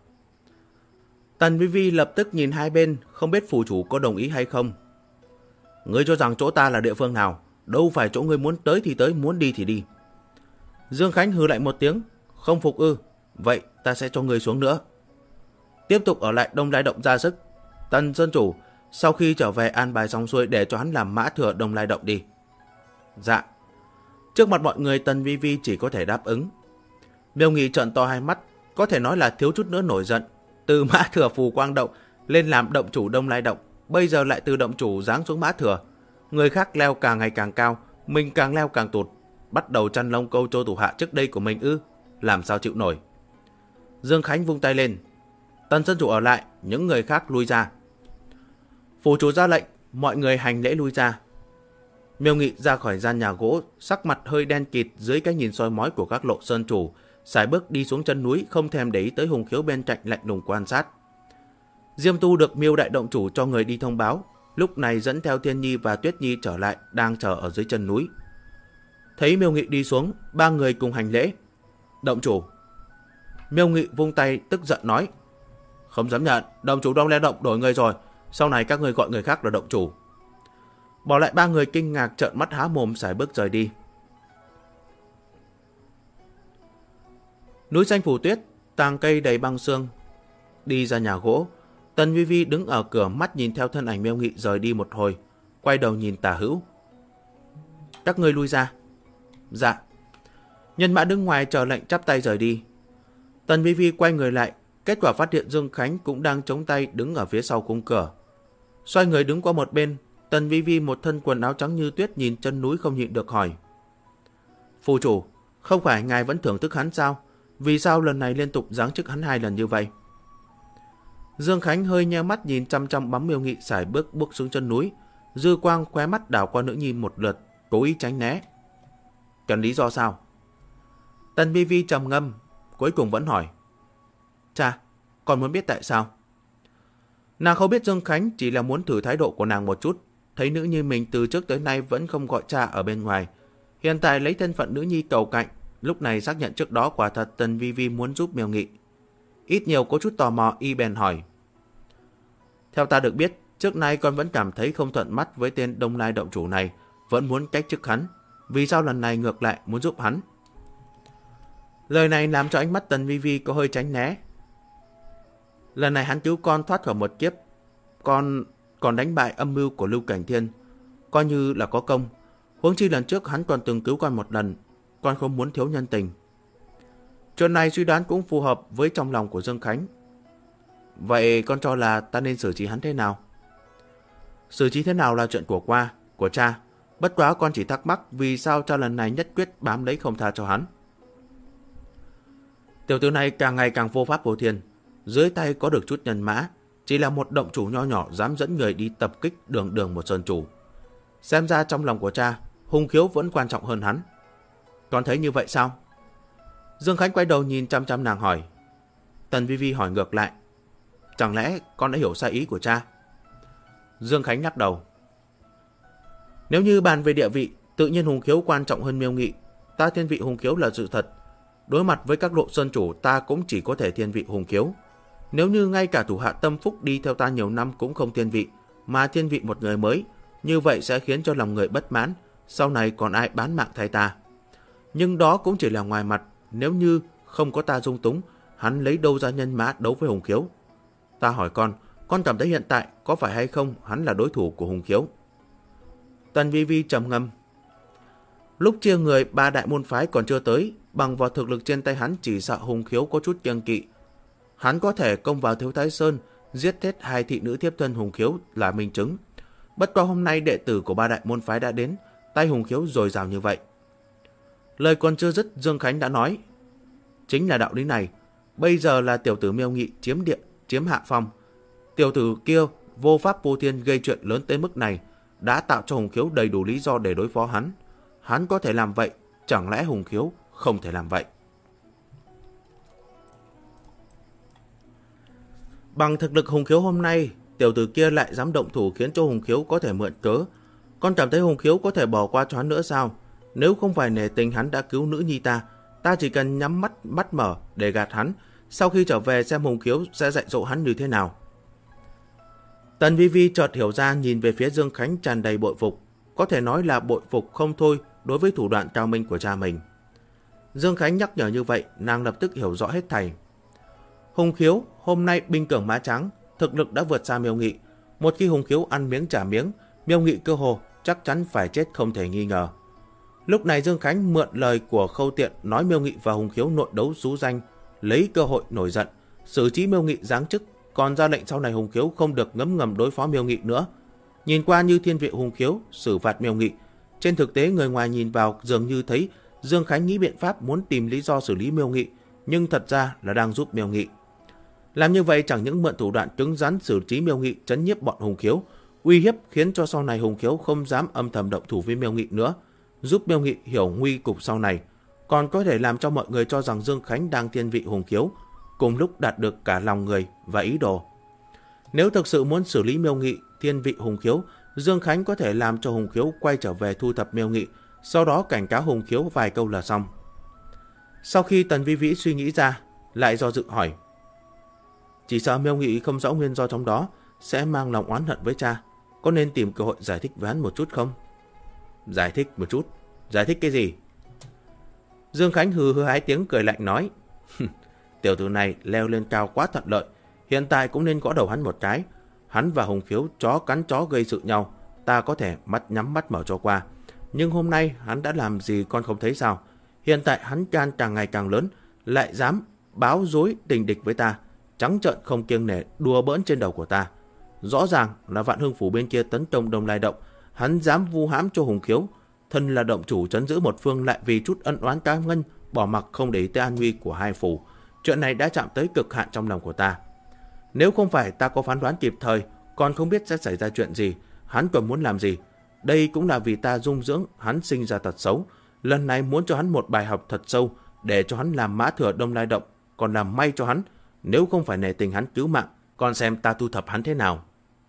Tần Vi Vi lập tức nhìn hai bên, không biết phủ chủ có đồng ý hay không. Ngươi cho rằng chỗ ta là địa phương nào, đâu phải chỗ ngươi muốn tới thì tới, muốn đi thì đi. Dương Khánh hừ lại một tiếng, không phục ư, vậy ta sẽ cho ngươi xuống nữa. Tiếp tục ở lại Đông Lai Động ra sức. Tần Sơn chủ, sau khi trở về an bài xong xuôi để cho hắn làm mã thừa Đông Lai Động đi. Dạ. Trước mặt mọi người Tần Vi Vi chỉ có thể đáp ứng. Miêu Nghị trợn to hai mắt, có thể nói là thiếu chút nữa nổi giận. Từ mã thừa Phù Quang Động lên làm động chủ Đông Lai Động, bây giờ lại từ động chủ giáng xuống mã thừa. Người khác leo càng ngày càng cao, mình càng leo càng tụt. Bắt đầu chăn lông câu cho thủ hạ trước đây của mình ư, làm sao chịu nổi. Dương Khánh vung tay lên. Tần Sơn chủ ở lại, những người khác lui ra. Phủ chủ ra lệnh, mọi người hành lễ lui ra. Miêu Nghị ra khỏi gian nhà gỗ, sắc mặt hơi đen kịt dưới cái nhìn soi mói của các lộ sơn chủ, sải bước đi xuống chân núi, không thèm để ý tới Hùng Khiếu bên cạnh lạnh lùng quan sát. Diêm Tu được Miêu đại động chủ cho người đi thông báo, lúc này dẫn theo Thiên Nhi và Tuyết Nhi trở lại, đang chờ ở dưới chân núi. Thấy Miêu Nghị đi xuống, ba người cùng hành lễ. Động chủ. Miêu Nghị vung tay tức giận nói. Không dám nhận, động chủ Đông Lai Động đổi người rồi, sau này các người gọi người khác là động chủ. Bỏ lại ba người kinh ngạc trợn mắt há mồm sải bước rời đi. Núi xanh phủ tuyết, tàng cây đầy băng sương. Đi ra nhà gỗ, Tần Vi Vi đứng ở cửa mắt nhìn theo thân ảnh Miêu Nghị rời đi một hồi, quay đầu nhìn tả hữu. Các ngươi lui ra. Dạ. Nhân mã đứng ngoài chờ lệnh chắp tay rời đi. Tần Vi Vi quay người lại, kết quả phát hiện Dương Khánh cũng đang chống tay đứng ở phía sau khung cửa. Xoay người đứng qua một bên, Tần Vi Vi một thân quần áo trắng như tuyết nhìn chân núi không nhịn được hỏi. Phủ chủ, không phải ngài vẫn thưởng thức hắn sao? Vì sao lần này liên tục giáng chức hắn 2 lần như vậy? Dương Khánh hơi nheo mắt nhìn chăm chăm bóng Miêu Nghị sải bước xuống chân núi, dư quang khóe mắt đảo qua nữ nhi một lượt, cố ý tránh né. Cần lý do sao? Tần Vi Vi trầm ngâm, cuối cùng vẫn hỏi. Cha, con muốn biết tại sao? Nàng không biết Dương Khánh chỉ là muốn thử thái độ của nàng một chút, thấy nữ nhi mình từ trước tới nay vẫn không gọi cha ở bên ngoài. Hiện tại lấy thân phận nữ nhi cầu cạnh, lúc này xác nhận trước đó quả thật Tần Vi Vi muốn giúp Miêu Nghị. Ít nhiều có chút tò mò y bèn hỏi. Theo ta được biết, trước nay con vẫn cảm thấy không thuận mắt với tên Đông Lai động chủ này, vẫn muốn cách chức hắn. Vì sao lần này ngược lại muốn giúp hắn? Lời này làm cho ánh mắt Tần Vi Vi có hơi tránh né. Lần này hắn cứu con thoát khỏi một kiếp, con còn đánh bại âm mưu của Lưu Cảnh Thiên, coi như là có công. Huống chi lần trước hắn còn từng cứu con một lần, con không muốn thiếu nhân tình. Chuyện này suy đoán cũng phù hợp với trong lòng của Dương Khánh. Vậy con cho là ta nên xử trí hắn thế nào? Xử trí thế nào là chuyện của cha. Bất quá con chỉ thắc mắc vì sao cha lần này nhất quyết bám lấy không tha cho hắn. Tiểu tử này càng ngày càng vô pháp vô thiên, dưới tay có được chút nhân mã, chỉ là một động chủ nho nhỏ dám dẫn người đi tập kích đường một sơn chủ. Xem ra trong lòng của cha, Hùng Khiếu vẫn quan trọng hơn hắn. Con thấy như vậy sao? Dương Khánh quay đầu nhìn chăm chăm nàng hỏi. Tần Vi Vi hỏi ngược lại. Chẳng lẽ con đã hiểu sai ý của cha? Dương Khánh lắc đầu. Nếu như bàn về địa vị, tự nhiên Hùng Khiếu quan trọng hơn Miêu Nghị. Ta thiên vị Hùng Khiếu là sự thật. Đối mặt với các lộ sơn chủ, ta cũng chỉ có thể thiên vị Hùng Khiếu. Nếu như ngay cả thủ hạ Tâm Phúc đi theo ta nhiều năm cũng không thiên vị, mà thiên vị một người mới, như vậy sẽ khiến cho lòng người bất mãn, sau này còn ai bán mạng thay ta. Nhưng đó cũng chỉ là ngoài mặt, nếu như không có ta dung túng, hắn lấy đâu ra nhân mã đấu với Hùng Khiếu? Ta hỏi con cảm thấy hiện tại có phải hay không hắn là đối thủ của Hùng Khiếu? Tần Vi Vi trầm ngâm. Lúc chia người, ba đại môn phái còn chưa tới, bằng vào thực lực trên tay hắn chỉ sợ Hùng Khiếu có chút kiêng kỵ. Hắn có thể công vào Thiếu Thái Sơn, giết hết hai thị nữ thiếp thân Hùng Khiếu là minh chứng. Bất quá hôm nay đệ tử của ba đại môn phái đã đến, tay Hùng Khiếu dồi dào như vậy. Lời còn chưa dứt, Dương Khánh đã nói. Chính là đạo lý này, bây giờ là tiểu tử Miêu Nghị chiếm hạ phong. Tiểu tử kia vô pháp vô thiên gây chuyện lớn tới mức này, đã tạo cho Hùng Khiếu đầy đủ lý do để đối phó hắn. Hắn có thể làm vậy, chẳng lẽ Hùng Khiếu không thể làm vậy? Bằng thực lực Hùng Khiếu hôm nay, tiểu tử kia lại dám động thủ khiến cho Hùng Khiếu có thể mượn cớ. Con cảm thấy Hùng Khiếu có thể bỏ qua cho hắn nữa sao? Nếu không phải nể tình hắn đã cứu nữ nhi ta chỉ cần nhắm mắt mở để gạt hắn. Sau khi trở về xem Hùng Khiếu sẽ dạy dỗ hắn như thế nào. Tần Vi Vi chợt hiểu ra, nhìn về phía Dương Khánh tràn đầy bội phục. Có thể nói là bội phục không thôi đối với thủ đoạn cao minh của cha mình. Dương Khánh nhắc nhở như vậy, nàng lập tức hiểu rõ hết thảy. Hùng Khiếu hôm nay binh cường mã trắng, thực lực đã vượt xa Miêu Nghị. Một khi Hùng Khiếu ăn miếng trả miếng, Miêu Nghị cơ hồ chắc chắn phải chết không thể nghi ngờ. Lúc này Dương Khánh mượn lời của Khâu Tiện nói Miêu Nghị và Hùng Khiếu nội đấu xú danh, lấy cơ hội nổi giận, xử trí Miêu Nghị giáng chức, còn ra lệnh sau này Hùng Khiếu không được ngấm đối phó Miêu Nghị nữa. Nhìn qua như thiên vị Hùng Khiếu xử phạt Miêu Nghị, trên thực tế người ngoài nhìn vào dường như thấy Dương Khánh nghĩ biện pháp muốn tìm lý do xử lý Miêu Nghị, nhưng thật ra là đang giúp Miêu Nghị. Làm như vậy chẳng những mượn thủ đoạn cứng rắn xử trí Miêu Nghị, trấn nhiếp bọn Hùng Khiếu, uy hiếp khiến cho sau này Hùng Khiếu không dám âm thầm động thủ với Miêu Nghị nữa, giúp Miêu Nghị hiểu nguy cục sau này, còn có thể làm cho mọi người cho rằng Dương Khánh đang thiên vị Hùng Khiếu, cùng lúc đạt được cả lòng người và ý đồ. Nếu thực sự muốn xử lý Miêu Nghị, thiên vị Hùng Khiếu, Dương Khánh có thể làm cho Hùng Khiếu quay trở về thu thập Miêu Nghị, sau đó cảnh cáo Hùng Khiếu vài câu là xong. Sau khi Tần Vi Vĩ suy nghĩ ra, lại do dự hỏi. Chỉ sợ Miêu Nghị không rõ nguyên do trong đó, sẽ mang lòng oán hận với cha. Có nên tìm cơ hội giải thích với hắn một chút không? Giải thích một chút? Giải thích cái gì? Dương Khánh hừ hai tiếng cười lạnh nói. Tiểu tử này leo lên cao quá thuận lợi, hiện tại cũng nên gõ đầu hắn một cái. Hắn và Hùng Khiếu chó cắn chó gây sự nhau, ta có thể nhắm mắt mở cho qua. Nhưng hôm nay hắn đã làm gì con không thấy sao? Hiện tại hắn can càng ngày càng lớn, lại dám báo dối tình địch với ta, trắng trợn không kiêng nể đùa bỡn trên đầu của ta. Rõ ràng là Vạn Hưng Phủ bên kia tấn công Đông Lai Động, hắn dám vu hãm cho Hùng Khiếu. Thân là động chủ trấn giữ một phương lại vì chút ân oán cá ngân bỏ mặc không để ý tới an nguy của hai phủ. Chuyện này đã chạm tới cực hạn trong lòng của ta. Nếu không phải ta có phán đoán kịp thời, còn không biết sẽ xảy ra chuyện gì, hắn còn muốn làm gì. Đây cũng là vì ta dung dưỡng hắn sinh ra tật xấu. Lần này muốn cho hắn một bài học thật sâu, để cho hắn làm mã thừa Đông Lai Động, còn làm may cho hắn. Nếu không phải nể tình hắn cứu mạng, còn xem ta thu thập hắn thế nào.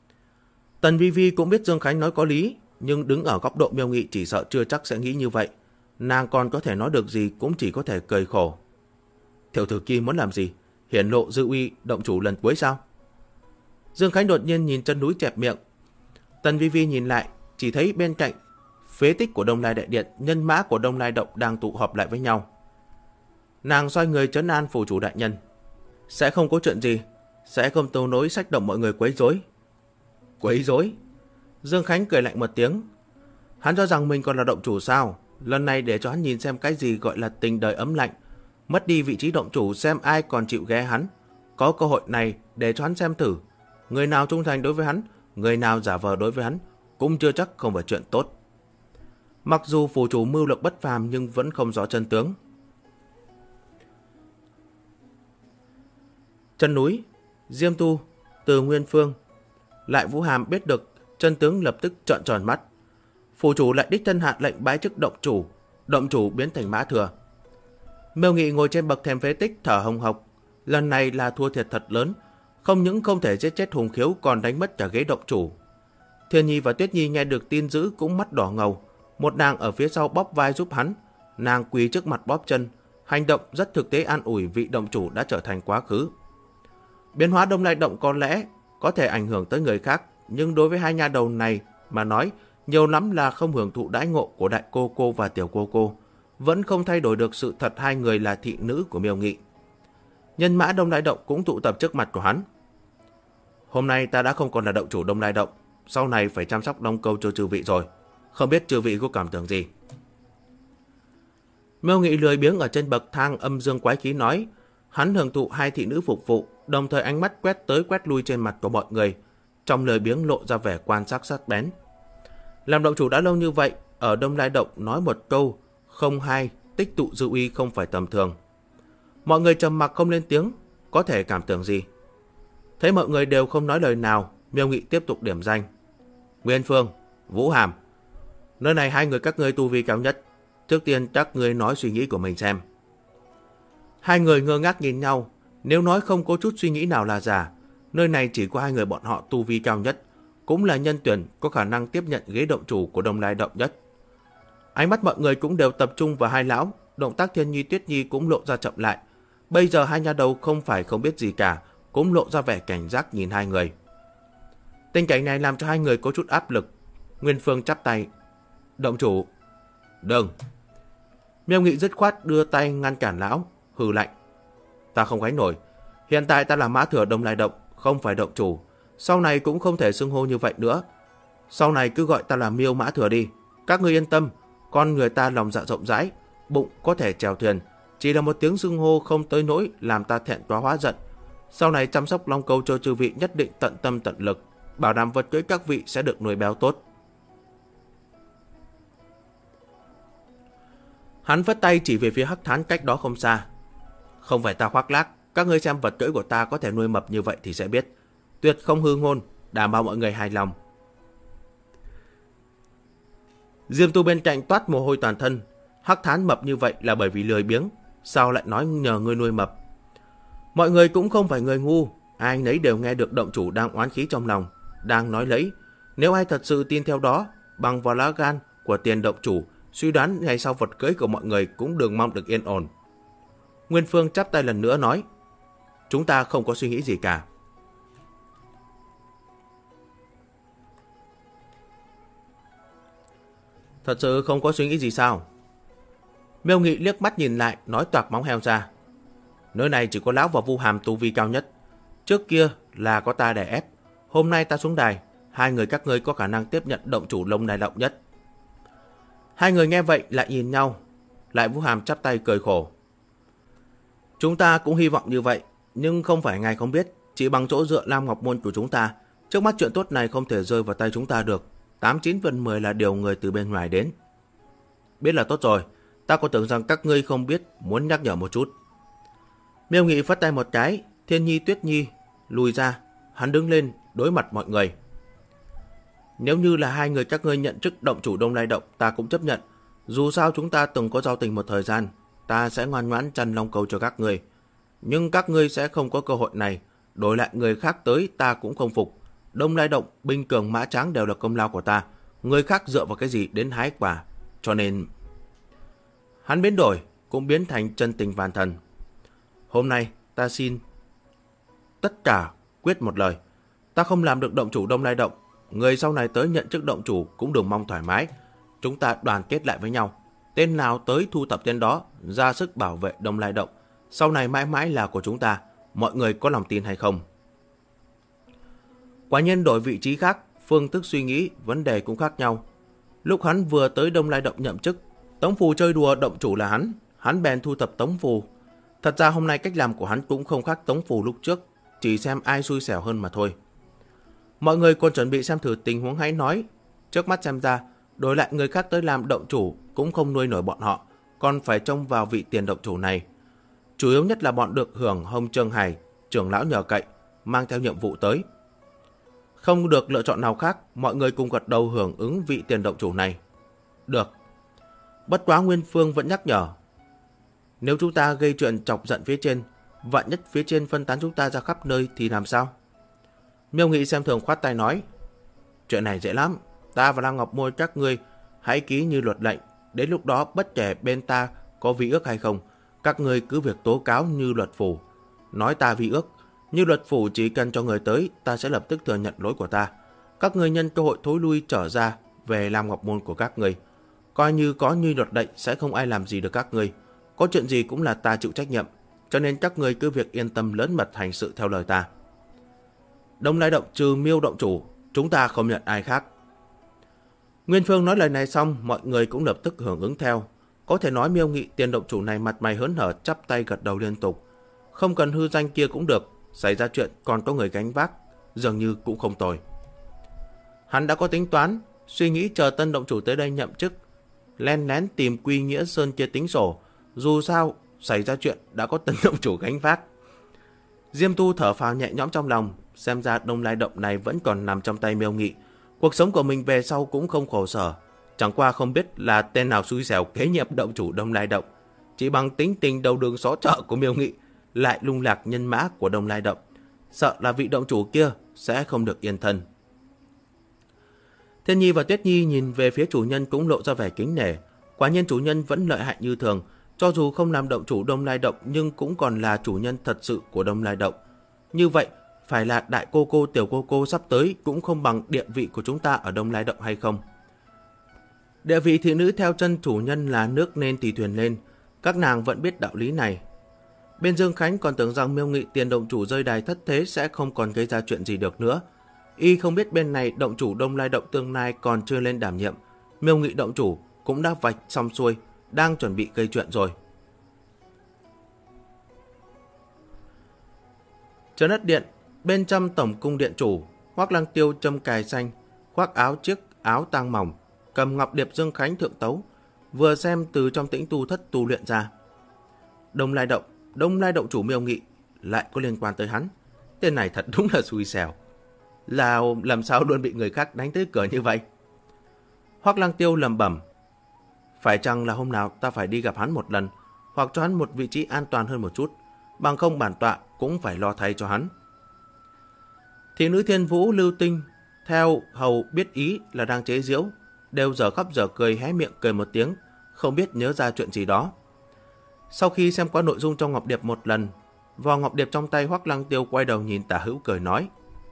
Tần Vi Vi cũng biết Dương Khánh nói có lý, nhưng đứng ở góc độ Miêu Nghị chỉ sợ chưa chắc sẽ nghĩ như vậy. Nàng còn có thể nói được gì, cũng chỉ có thể cười khổ. Tiểu tử kia muốn làm gì? Hiển lộ dư uy động chủ lần cuối sao? Dương Khánh đột nhiên nhìn chân núi chẹp miệng. Tần Vi Vi nhìn lại, chỉ thấy bên cạnh phế tích của Đông Lai Đại Điện, nhân mã của Đông Lai Động đang tụ họp lại với nhau. Nàng xoay người trấn an phủ chủ đại nhân. Sẽ không có chuyện gì, sẽ không tâu nối sách động mọi người quấy rối. Quấy rối? Dương Khánh cười lạnh một tiếng. Hắn cho rằng mình còn là động chủ sao? Lần này để cho hắn nhìn xem cái gì gọi là tình đời ấm lạnh. Mất đi vị trí động chủ xem ai còn chịu ghé hắn. Có cơ hội này để cho hắn xem thử. Người nào trung thành đối với hắn, người nào giả vờ đối với hắn, cũng chưa chắc không phải chuyện tốt. Mặc dù phủ chủ mưu lược bất phàm nhưng vẫn không rõ chân tướng. Chân núi, Diêm Tu, Từ Nguyên Phương, Lại Vũ Hàm biết được chân tướng lập tức trợn tròn mắt. Phủ chủ lại đích thân hạ lệnh bái chức động chủ biến thành Mã Thừa. Miêu Nghị ngồi trên bậc thềm phế tích thở hồng hộc. Lần này là thua thiệt thật lớn, không những không thể giết chết Hùng Khiếu còn đánh mất cả ghế động chủ. Thiên Nhi và Tuyết Nhi nghe được tin dữ cũng mắt đỏ ngầu. Một nàng ở phía sau bóp vai giúp hắn, nàng quỳ trước mặt bóp chân, hành động rất thực tế an ủi vị động chủ đã trở thành quá khứ. Biến hóa Đông Lai Động có lẽ có thể ảnh hưởng tới người khác, nhưng đối với hai nha đầu này mà nói, nhiều lắm là không hưởng thụ đãi ngộ của đại cô cô và tiểu cô cô, vẫn không thay đổi được sự thật hai người là thị nữ của Miêu Nghị. Nhân mã Đông Lai Động cũng tụ tập trước mặt của hắn. Hôm nay ta đã không còn là động chủ Đông Lai Động, sau này phải chăm sóc Long Câu cho chư vị rồi, không biết chư vị có cảm tưởng gì. Miêu Nghị lười biếng ở trên bậc thang âm dương quái khí nói, hắn hưởng thụ hai thị nữ phục vụ, đồng thời ánh mắt quét tới quét lui trên mặt của mọi người, trong lời biếng lộ ra vẻ quan sát sắc bén. Làm động chủ đã lâu như vậy, ở Đông Lai Động nói một câu không hay, tích tụ dư uy không phải tầm thường. Mọi người trầm mặc không lên tiếng, có thể cảm tưởng gì? Thấy mọi người đều không nói lời nào, Miêu Nghị tiếp tục điểm danh. Nguyên Phương, Vũ Hàm, nơi này hai người các ngươi tu vi cao nhất, trước tiên các ngươi nói suy nghĩ của mình xem. Hai người ngơ ngác nhìn nhau, nếu nói không có chút suy nghĩ nào là giả, nơi này chỉ có hai người bọn họ tu vi cao nhất, cũng là nhân tuyển có khả năng tiếp nhận ghế động chủ của Đông Lai Động nhất. Ánh mắt mọi người cũng đều tập trung vào hai lão, động tác Thiên Nhi Tuyết Nhi cũng lộ ra chậm lại. Bây giờ hai nha đầu không phải không biết gì cả, cũng lộ ra vẻ cảnh giác nhìn hai người. Tình cảnh này làm cho hai người có chút áp lực. Nguyên Phương chắp tay. Động chủ. Đừng. Miêu Nghị dứt khoát đưa tay ngăn cản lão, hừ lạnh. Ta không gánh nổi. Hiện tại ta là Mã Thừa Đông Lai Động, không phải động chủ. Sau này cũng không thể xưng hô như vậy nữa. Sau này cứ gọi ta là Miêu Mã Thừa đi. Các ngươi yên tâm, con người ta lòng dạ rộng rãi, bụng có thể chèo thuyền. Chỉ là một tiếng xưng hô không tới nỗi làm ta thẹn quá hóa giận. Sau này chăm sóc Long Câu cho chư vị nhất định tận tâm tận lực, bảo đảm vật cưỡi các vị sẽ được nuôi béo tốt. Hắn vất tay chỉ về phía Hắc Thán cách đó không xa. Không phải ta khoác lác, các ngươi xem vật cưỡi của ta có thể nuôi mập như vậy thì sẽ biết. Tuyệt không hư ngôn, đảm bảo mọi người hài lòng. Diêm Tu bên cạnh toát mồ hôi toàn thân. Hắc Thán mập như vậy là bởi vì lười biếng, sao lại nói nhờ ngươi nuôi mập? Mọi người cũng không phải người ngu, ai nấy đều nghe được động chủ đang oán khí trong lòng, đang nói lấy. Nếu ai thật sự tin theo đó, bằng vào lá gan của tiền động chủ, suy đoán ngày sau vật cưới của mọi người cũng đừng mong được yên ổn. Nguyên Phương chắp tay lần nữa nói, chúng ta không có suy nghĩ gì cả. Thật sự không có suy nghĩ gì sao? Miêu Nghị liếc mắt nhìn lại, nói toạc móng heo ra. Nơi này chỉ có lão và Vu Hàm tu vi cao nhất. Trước kia là có ta đè ép. Hôm nay ta xuống đài, hai người các ngươi có khả năng tiếp nhận động chủ Đông Lai Động nhất. Hai người nghe vậy lại nhìn nhau. Lại Vu Hàm chắp tay cười khổ. Chúng ta cũng hy vọng như vậy, nhưng không phải ngài không biết. Chỉ bằng chỗ dựa Lam Ngọc Môn của chúng ta, trước mắt chuyện tốt này không thể rơi vào tay chúng ta được. 89 phần 10 là điều người từ bên ngoài đến. Biết là tốt rồi, ta còn tưởng rằng các ngươi không biết, muốn nhắc nhở một chút. Miêu Nghị phất tay một cái, Thiên Nhi Tuyết Nhi lùi ra, hắn đứng lên đối mặt mọi người. Nếu như là hai người các ngươi nhận chức động chủ Đông Lai Động, ta cũng chấp nhận. Dù sao chúng ta từng có giao tình một thời gian, ta sẽ ngoan ngoãn chăn Long Câu cho các ngươi. Nhưng các ngươi sẽ không có cơ hội này, đổi lại người khác tới ta cũng không phục. Đông Lai Động, binh cường mã tráng đều là công lao của ta, người khác dựa vào cái gì đến hái quả. Cho nên hắn biến đổi, cũng biến thành chân tình vạn thần. Hôm nay ta xin tất cả quyết một lời, Ta không làm được động chủ Đông Lai Động, người sau này tới nhận chức động chủ cũng đừng mong thoải mái. Chúng ta đoàn kết lại với nhau. Tên nào tới thu thập tên đó, ra sức bảo vệ Đông Lai Động. Sau này mãi mãi là của chúng ta. Mọi người có lòng tin hay không? Quả nhiên đổi vị trí khác, phương thức suy nghĩ, vấn đề cũng khác nhau. Lúc hắn vừa tới Đông Lai Động nhậm chức, Tống Phù chơi đùa động chủ là hắn bèn thu thập Tống Phù. Thật ra hôm nay cách làm của hắn cũng không khác Tống Phù lúc trước, chỉ xem ai xui xẻo hơn mà thôi. Mọi người còn chuẩn bị xem thử tình huống hãy nói. Trước mắt xem ra, đổi lại người khác tới làm động chủ cũng không nuôi nổi bọn họ, còn phải trông vào vị tiền động chủ này. Chủ yếu nhất là bọn được hưởng Hồng Trương Hải, trưởng lão nhờ cậy, mang theo nhiệm vụ tới. Không được lựa chọn nào khác, mọi người cùng gật đầu hưởng ứng vị tiền động chủ này. Được. Bất quá Nguyên Phương vẫn nhắc nhở. Nếu chúng ta gây chuyện chọc giận phía trên, vạn nhất phía trên phân tán chúng ta ra khắp nơi thì làm sao? Miêu Nghị xem thường khoát tay nói. Chuyện này dễ lắm. Ta và Lăng Ngọc Môi các ngươi hãy ký như luật lệnh. Đến lúc đó bất kể bên ta có vi ước hay không, các ngươi cứ việc tố cáo như luật phủ. Nói ta vi ước, như luật phủ chỉ cần cho người tới, ta sẽ lập tức thừa nhận lỗi của ta. Các ngươi nhân cơ hội thối lui trở ra về Lam Ngọc Môn của các ngươi. Coi như có như luật lệnh sẽ không ai làm gì được các ngươi. Có chuyện gì cũng là ta chịu trách nhiệm, cho nên các ngươi cứ việc yên tâm lớn mật hành sự theo lời ta. Đông Lai Động trừ Miêu động chủ, chúng ta không nhận ai khác. Nguyên Phương nói lời này xong, mọi người cũng lập tức hưởng ứng theo. Có thể nói Miêu Nghị tiền động chủ này mặt mày hớn hở, chắp tay gật đầu liên tục. Không cần hư danh kia cũng được, xảy ra chuyện còn có người gánh vác, dường như cũng không tồi. Hắn đã có tính toán, suy nghĩ chờ tân động chủ tới đây nhậm chức, len lén tìm Quy Nghĩa Sơn kia tính sổ. Dù sao, xảy ra chuyện đã có tân động chủ gánh vác. Diêm Tu thở phào nhẹ nhõm trong lòng, xem ra Đông Lai Động này vẫn còn nằm trong tay Miêu Nghị. Cuộc sống của mình về sau cũng không khổ sở, chẳng qua không biết là tên nào xui xẻo kế nhiệm động chủ Đông Lai Động. Chỉ bằng tính tình đầu đường xó chợ của Miêu Nghị lại lung lạc nhân mã của Đông Lai Động, sợ là vị động chủ kia sẽ không được yên thân. Thiên Nhi và Tuyết Nhi nhìn về phía chủ nhân cũng lộ ra vẻ kính nể. Quả nhiên chủ nhân vẫn lợi hại như thường, cho dù không làm động chủ Đông Lai Động nhưng cũng còn là chủ nhân thật sự của Đông Lai Động. Như vậy, phải là đại cô cô tiểu cô cô sắp tới cũng không bằng địa vị của chúng ta ở Đông Lai Động hay không? Địa vị thị nữ theo chân chủ nhân là nước lên thì thuyền lên, các nàng vẫn biết đạo lý này. Bên Dương Khánh còn tưởng rằng Miêu Nghị tiền động chủ rơi đài thất thế sẽ không còn gây ra chuyện gì được nữa. Y không biết bên này động chủ Đông Lai Động tương lai còn chưa lên đảm nhiệm, Miêu Nghị động chủ cũng đã vạch xong xuôi, đang chuẩn bị gây chuyện rồi. Trấn Ất Điện, bên trong tổng cung điện chủ, Hoắc Lăng Tiêu châm cài xanh, khoác chiếc áo tang mỏng, cầm ngọc điệp Dương Khánh thượng tấu, vừa xem từ trong tĩnh tu thất tu luyện ra. Đông Lai Động chủ Miêu Nghị lại có liên quan tới hắn. Tên này thật đúng là xui xẻo. Làm sao luôn bị người khác đánh tới cửa như vậy? Hoắc Lăng Tiêu lẩm bẩm. Phải chăng là hôm nào ta phải đi gặp hắn một lần, hoặc cho hắn một vị trí an toàn hơn một chút, bằng không bản tọa cũng phải lo thay cho hắn. Thị nữ Thiên Vũ Lưu Tinh theo hầu biết ý là đang chế giễu, đều dở khóc dở cười, hé miệng cười một tiếng, không biết nhớ ra chuyện gì đó. Sau khi xem qua nội dung trong ngọc điệp một lần, vò ngọc điệp trong tay Hoắc Lăng Tiêu quay đầu nhìn Tả Hữu cười nói.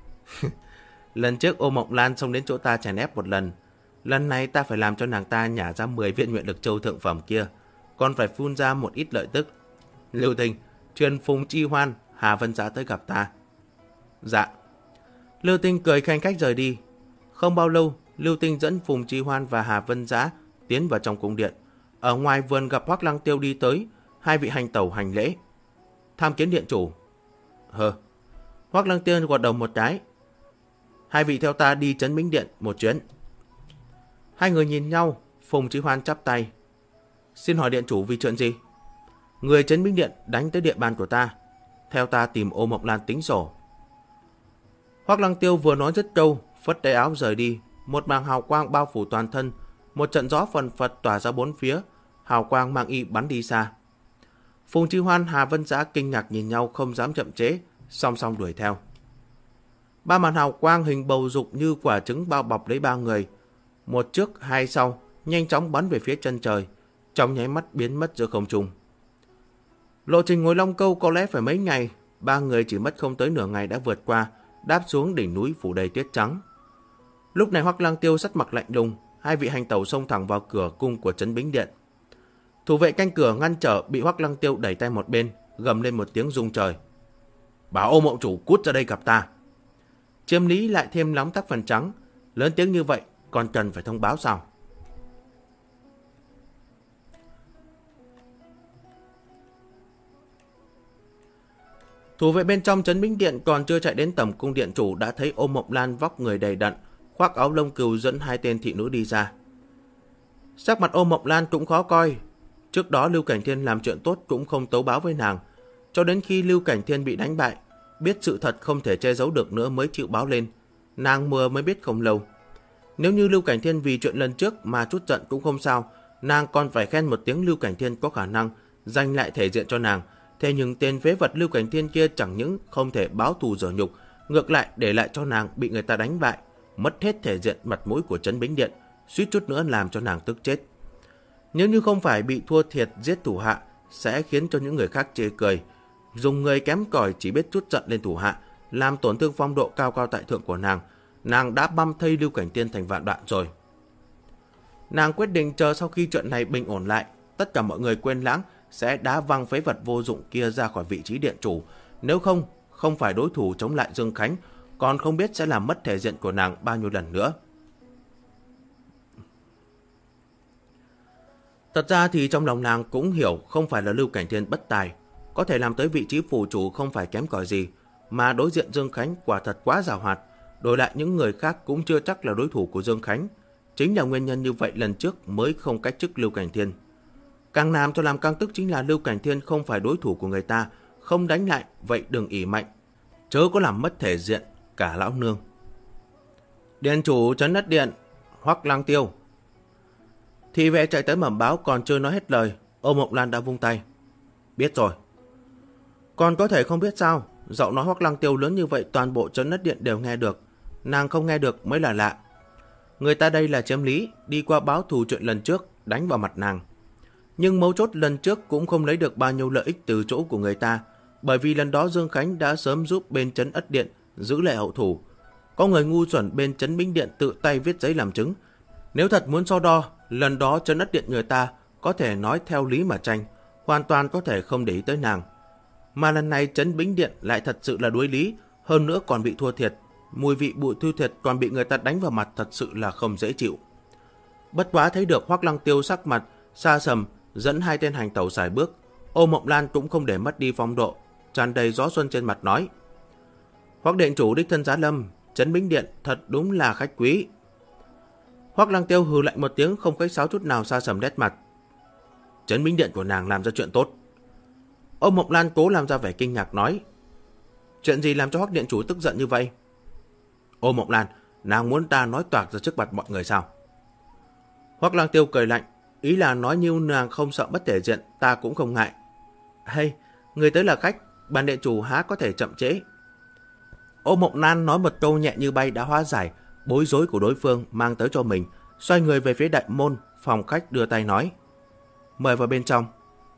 Lần trước Ô Mộng Lan xông đến chỗ ta chèn ép một lần, lần này ta phải làm cho nàng ta nhả ra 10 viên nguyện lực châu thượng phẩm kia, còn phải phun ra một ít lợi tức. Lưu Tinh, truyền Phùng Chi Hoan, Hà Vân Giá tới gặp ta. Dạ. Lưu Tinh cười khanh khách rời đi. Không bao lâu, Lưu Tinh dẫn Phùng Chi Hoan và Hà Vân Giá tiến vào trong cung điện. Ở ngoài vườn gặp Hoắc Lăng Tiêu đi tới, hai vị hành tẩu hành lễ. Tham kiến điện chủ. Hoắc Lăng Tiêu gật đầu một cái. Hai vị theo ta đi Trấn Minh Điện một chuyến. Hai người nhìn nhau, Phùng Chi Hoan chắp tay. Xin hỏi điện chủ vì chuyện gì? Người Trấn Minh Điện đánh tới địa bàn của ta, theo ta tìm Ô Mộng Lan tính sổ. Hoắc Lăng Tiêu vừa nói dứt câu, phất tay áo rời đi, một màng hào quang bao phủ toàn thân, một trận gió phần phật tỏa ra bốn phía, hào quang mang y bắn đi xa. Phùng Chi Hoan, Hà Vân Giá kinh ngạc nhìn nhau không dám chậm trễ, song song đuổi theo. Ba màn hào quang hình bầu dục như quả trứng bao bọc lấy ba người, một trước hai sau, nhanh chóng bắn về phía chân trời, trong nháy mắt biến mất giữa không trung. Lộ trình ngồi Long Câu có lẽ phải mấy ngày, ba người chỉ mất không tới nửa ngày đã vượt qua, đáp xuống đỉnh núi phủ đầy tuyết trắng. Lúc này Hoắc Lăng Tiêu sắc mặt lạnh lùng, hai vị hành tẩu xông thẳng vào cửa cung của Trấn Bính Điện. Thủ vệ canh cửa ngăn trở bị Hoắc Lăng Tiêu đẩy tay một bên, gầm lên một tiếng rung trời. Bảo Ô Mộng Chủ cút ra đây gặp ta. Chiêm Lý lại thêm nóng tắc phần trắng, lớn tiếng như vậy còn cần phải thông báo sao? Thủ vệ bên trong Trấn Bính Điện còn chưa chạy đến tầm cung điện chủ đã thấy Ô Mộng Lan vóc người đầy đặn, khoác áo lông cừu dẫn hai tên thị nữ đi ra. Sắc mặt Ô Mộng Lan cũng khó coi. Trước đó Lưu Cảnh Thiên làm chuyện tốt cũng không tấu báo với nàng, cho đến khi Lưu Cảnh Thiên bị đánh bại, biết sự thật không thể che giấu được nữa mới chịu báo lên. Nàng mưa mới biết không lâu. Nếu như Lưu Cảnh Thiên vì chuyện lần trước mà chút giận cũng không sao, nàng còn phải khen một tiếng Lưu Cảnh Thiên có khả năng giành lại thể diện cho nàng. Thế nhưng tên phế vật Lưu Cảnh Thiên kia chẳng những không thể báo thù rửa nhục, ngược lại để lại cho nàng bị người ta đánh bại, mất hết thể diện mặt mũi của Trấn Bính Điện, suýt chút nữa làm cho nàng tức chết. Nếu như không phải bị thua thiệt giết thủ hạ, sẽ khiến cho những người khác chê cười. Dùng người kém cỏi chỉ biết chút giận lên thủ hạ, làm tổn thương phong độ cao cao tại thượng của nàng đã băm thây Lưu Cảnh Thiên thành vạn đoạn rồi. Nàng quyết định chờ sau khi chuyện này bình ổn lại, tất cả mọi người quên lãng, sẽ đá văng phế vật vô dụng kia ra khỏi vị trí điện chủ. Nếu không phải đối thủ chống lại Dương Khánh, còn không biết sẽ làm mất thể diện của nàng bao nhiêu lần nữa. Thật ra thì trong lòng nàng cũng hiểu không phải là Lưu Cảnh Thiên bất tài, có thể làm tới vị trí phủ chủ không phải kém cỏi gì, mà đối diện Dương Khánh quả thật quá giàu hoạt, đổi lại những người khác cũng chưa chắc là đối thủ của Dương Khánh. Chính là nguyên nhân như vậy lần trước mới không cách chức Lưu Cảnh Thiên. Càng làm cho làm càng tức chính là Lưu Cảnh Thiên không phải đối thủ của người ta, không đánh lại, vậy đừng ỷ mạnh, chớ có làm mất thể diện cả lão nương. Điện chủ Trấn Đất Điện, Hoắc Lăng Tiêu. Thị vệ chạy tới bẩm báo còn chưa nói hết lời, Ô Mộng Lan đã vung tay. Biết rồi. Còn có thể không biết sao, giọng nói Hoắc Lăng Tiêu lớn như vậy toàn bộ Trấn Đất Điện đều nghe được, nàng không nghe được mới là lạ. Người ta đây là Chiêm Lý, đi qua báo thù chuyện lần trước, đánh vào mặt nàng. Nhưng mấu chốt lần trước cũng không lấy được bao nhiêu lợi ích từ chỗ của người ta, bởi vì lần đó Dương Khánh đã sớm giúp bên Trấn Ất Điện giữ lại hậu thủ. Có người ngu xuẩn bên Trấn Bính Điện tự tay viết giấy làm chứng. Nếu thật muốn so đo, lần đó Trấn Ất Điện người ta có thể nói theo lý mà tranh, hoàn toàn có thể không để ý tới nàng. Mà lần này Trấn Bính Điện lại thật sự là đuối lý, hơn nữa còn bị thua thiệt. Mùi vị bụi thua thiệt còn bị người ta đánh vào mặt thật sự là không dễ chịu. Bất quá thấy được Hoắc Lăng Tiêu sắc mặt xa sầm, dẫn hai tên hành tẩu xài bước, Ô Mộng Lan cũng không để mất đi phong độ, tràn đầy gió xuân trên mặt nói: Hoắc điện chủ đích thân giá lâm, Trấn Bính Điện thật đúng là khách quý. Hoắc Lăng Tiêu hừ lạnh một tiếng, không khách sáo chút nào, xa sầm nét mặt. Trấn Bính Điện của nàng làm ra chuyện tốt. Ô Mộng Lan cố làm ra vẻ kinh ngạc nói: Chuyện gì làm cho Hoắc điện chủ tức giận như vậy? Ô Mộng Lan, nàng muốn ta nói toạc ra trước mặt mọi người sao? Hoắc Lăng Tiêu cười lạnh, ý là nói như nàng không sợ mất thể diện, ta cũng không ngại. Hay, người tới là khách, bản điện chủ há có thể chậm trễ. Ô Mộng Lan nói một câu nhẹ như bay đã hóa giải bối rối của đối phương mang tới cho mình, xoay người về phía đại môn phòng khách đưa tay nói: Mời vào bên trong.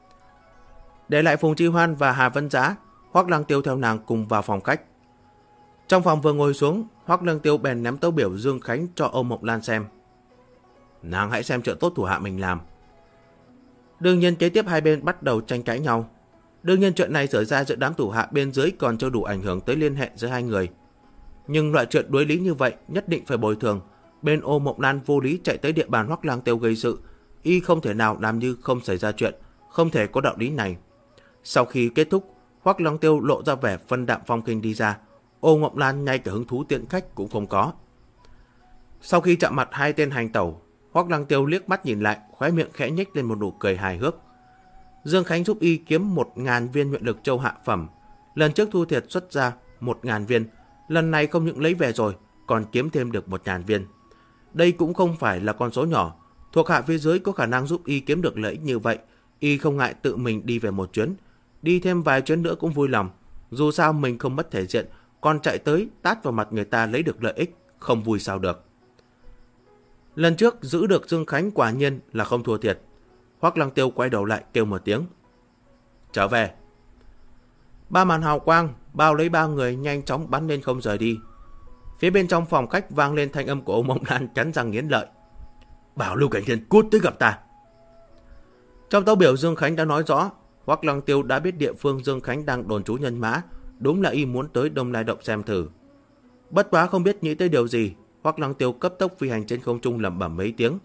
Để lại Phùng Chi Hoan và Hà Vân Giá, Hoắc Lăng Tiêu theo nàng cùng vào phòng khách. Trong phòng vừa ngồi xuống, Hoắc Lăng Tiêu bèn ném tấu biểu Dương Khánh cho Ô Mộng Lan xem. Nàng hãy xem chuyện tốt thủ hạ mình làm. Đương nhiên kế tiếp hai bên bắt đầu tranh cãi nhau. Đương nhiên chuyện này xảy ra giữa đám thủ hạ bên dưới còn chưa đủ ảnh hưởng tới liên hệ giữa hai người. Nhưng loại chuyện đối lý như vậy nhất định phải bồi thường. Bên Ô Mộng Lan vô lý chạy tới địa bàn Hoắc Lăng Tiêu gây sự, y không thể nào làm như không xảy ra chuyện, không thể có đạo lý này. Sau khi kết thúc, Hoắc Lăng Tiêu lộ ra vẻ phân đạm phong khinh đi ra. Ô Mộng Lan ngay cả hứng thú tiện khách cũng không có. Sau khi chạm mặt hai tên hành tẩu, Hoắc Lăng Tiêu liếc mắt nhìn lại, khóe miệng khẽ nhếch lên một nụ cười hài hước. Dương Khánh giúp y kiếm 1000 viên nhuận lực châu hạ phẩm. Lần trước thu thiệt xuất ra 1000 viên, lần này không những lấy về rồi, còn kiếm thêm được 1000 viên. Đây cũng không phải là con số nhỏ. Thuộc hạ phía dưới có khả năng giúp y kiếm được lợi ích như vậy, y không ngại tự mình đi về một chuyến, đi thêm vài chuyến nữa cũng vui lòng. Dù sao mình không mất thể diện, còn chạy tới tát vào mặt người ta lấy được lợi ích, không vui sao được. Lần trước giữ được Dương Khánh quả nhiên là không thua thiệt. Hoắc Lăng Tiêu quay đầu lại kêu một tiếng: Trở về. Ba màn hào quang bao lấy ba người nhanh chóng bắn lên không rời đi. Phía bên trong phòng khách vang lên thanh âm của ông Mộng Lan cắn răng nghiến lợi. Bảo Lưu Cảnh Thiên cút tới gặp ta. Trong tấu biểu Dương Khánh đã nói rõ, Hoắc Lăng Tiêu đã biết địa phương Dương Khánh đang đồn trú nhân mã, đúng là y muốn tới Đông Lai Động xem thử. Bất quá không biết nghĩ tới điều gì, Hoắc Lăng Tiêu cấp tốc phi hành trên không trung lẩm bẩm mấy tiếng.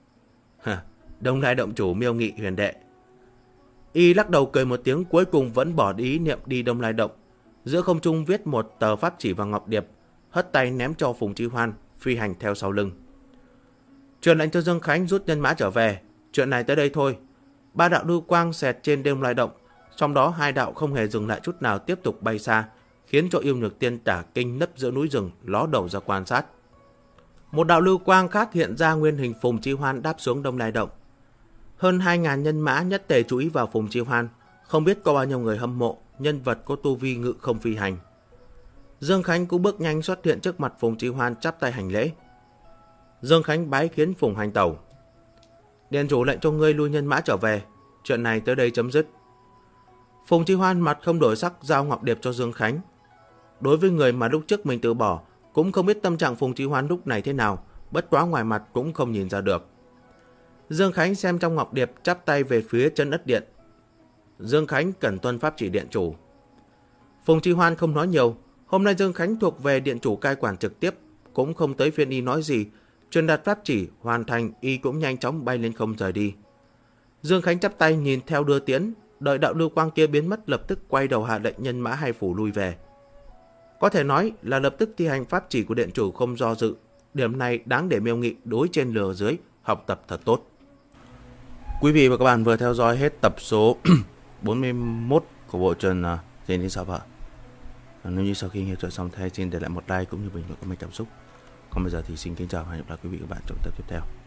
Đông Lai Động chủ Miêu Nghị Huyền đệ. Y lắc đầu cười một tiếng, cuối cùng vẫn bỏ ý niệm đi Đông Lai Động. Giữa không trung viết một tờ pháp chỉ vào ngọc điệp, hất tay ném cho Phùng Chi Hoan, phi hành theo sau lưng. Truyền lệnh cho Dương Khánh rút nhân mã trở về. Chuyện này tới đây thôi. Ba đạo lưu quang xẹt trên Đông Lai Động, trong đó hai đạo không hề dừng lại chút nào tiếp tục bay xa, khiến cho Yêu Nhược Tiên tả kinh nấp giữa núi rừng ló đầu ra quan sát. Một đạo lưu quang khác hiện ra nguyên hình Phùng Chi Hoan đáp xuống Đông Lai Động. Hơn 2.000 nhân mã nhất tề chú ý vào Phùng Chi Hoan, không biết có bao nhiêu người hâm mộ nhân vật có tu vi ngự không phi hành. Dương Khánh cũng bước nhanh xuất hiện trước mặt Phùng Chi Hoan, chắp tay hành lễ. Dương Khánh bái kiến Phùng hành tẩu. Điện chủ lệnh cho ngươi lui nhân mã trở về, chuyện này tới đây chấm dứt. Phùng Chi Hoan mặt không đổi sắc giao ngọc điệp cho Dương Khánh. Đối với người mà lúc trước mình từ bỏ, cũng không biết tâm trạng Phùng Chi Hoan lúc này thế nào, bất quá ngoài mặt cũng không nhìn ra được. Dương Khánh xem trong ngọc điệp, chắp tay về phía chân ất điện. Dương Khánh cần tuân pháp chỉ điện chủ. Phùng Chi Hoan không nói nhiều, hôm nay Dương Khánh thuộc về điện chủ cai quản trực tiếp, cũng không tới phiên y nói gì. Truyền đạt pháp chỉ hoàn thành, y cũng nhanh chóng bay lên không rời đi. Dương Khánh chắp tay nhìn theo đưa tiễn, đợi đạo lưu quang kia biến mất lập tức quay đầu hạ lệnh nhân mã hai phủ lui về. Có thể nói là lập tức thi hành pháp chỉ của điện chủ không do dự. Điểm này đáng để Miêu Nghị đối trên lừa dưới học tập thật tốt. Quý vị và các bạn vừa theo dõi hết tập số 41 của bộ truyện Diên Đi Sao Vợ. Nếu như sau khi nghe chuyện xong, xin để lại một like cũng như bình luận comment cảm xúc. Còn bây giờ thì xin kính chào và hẹn gặp lại quý vị và các bạn trong tập tiếp theo.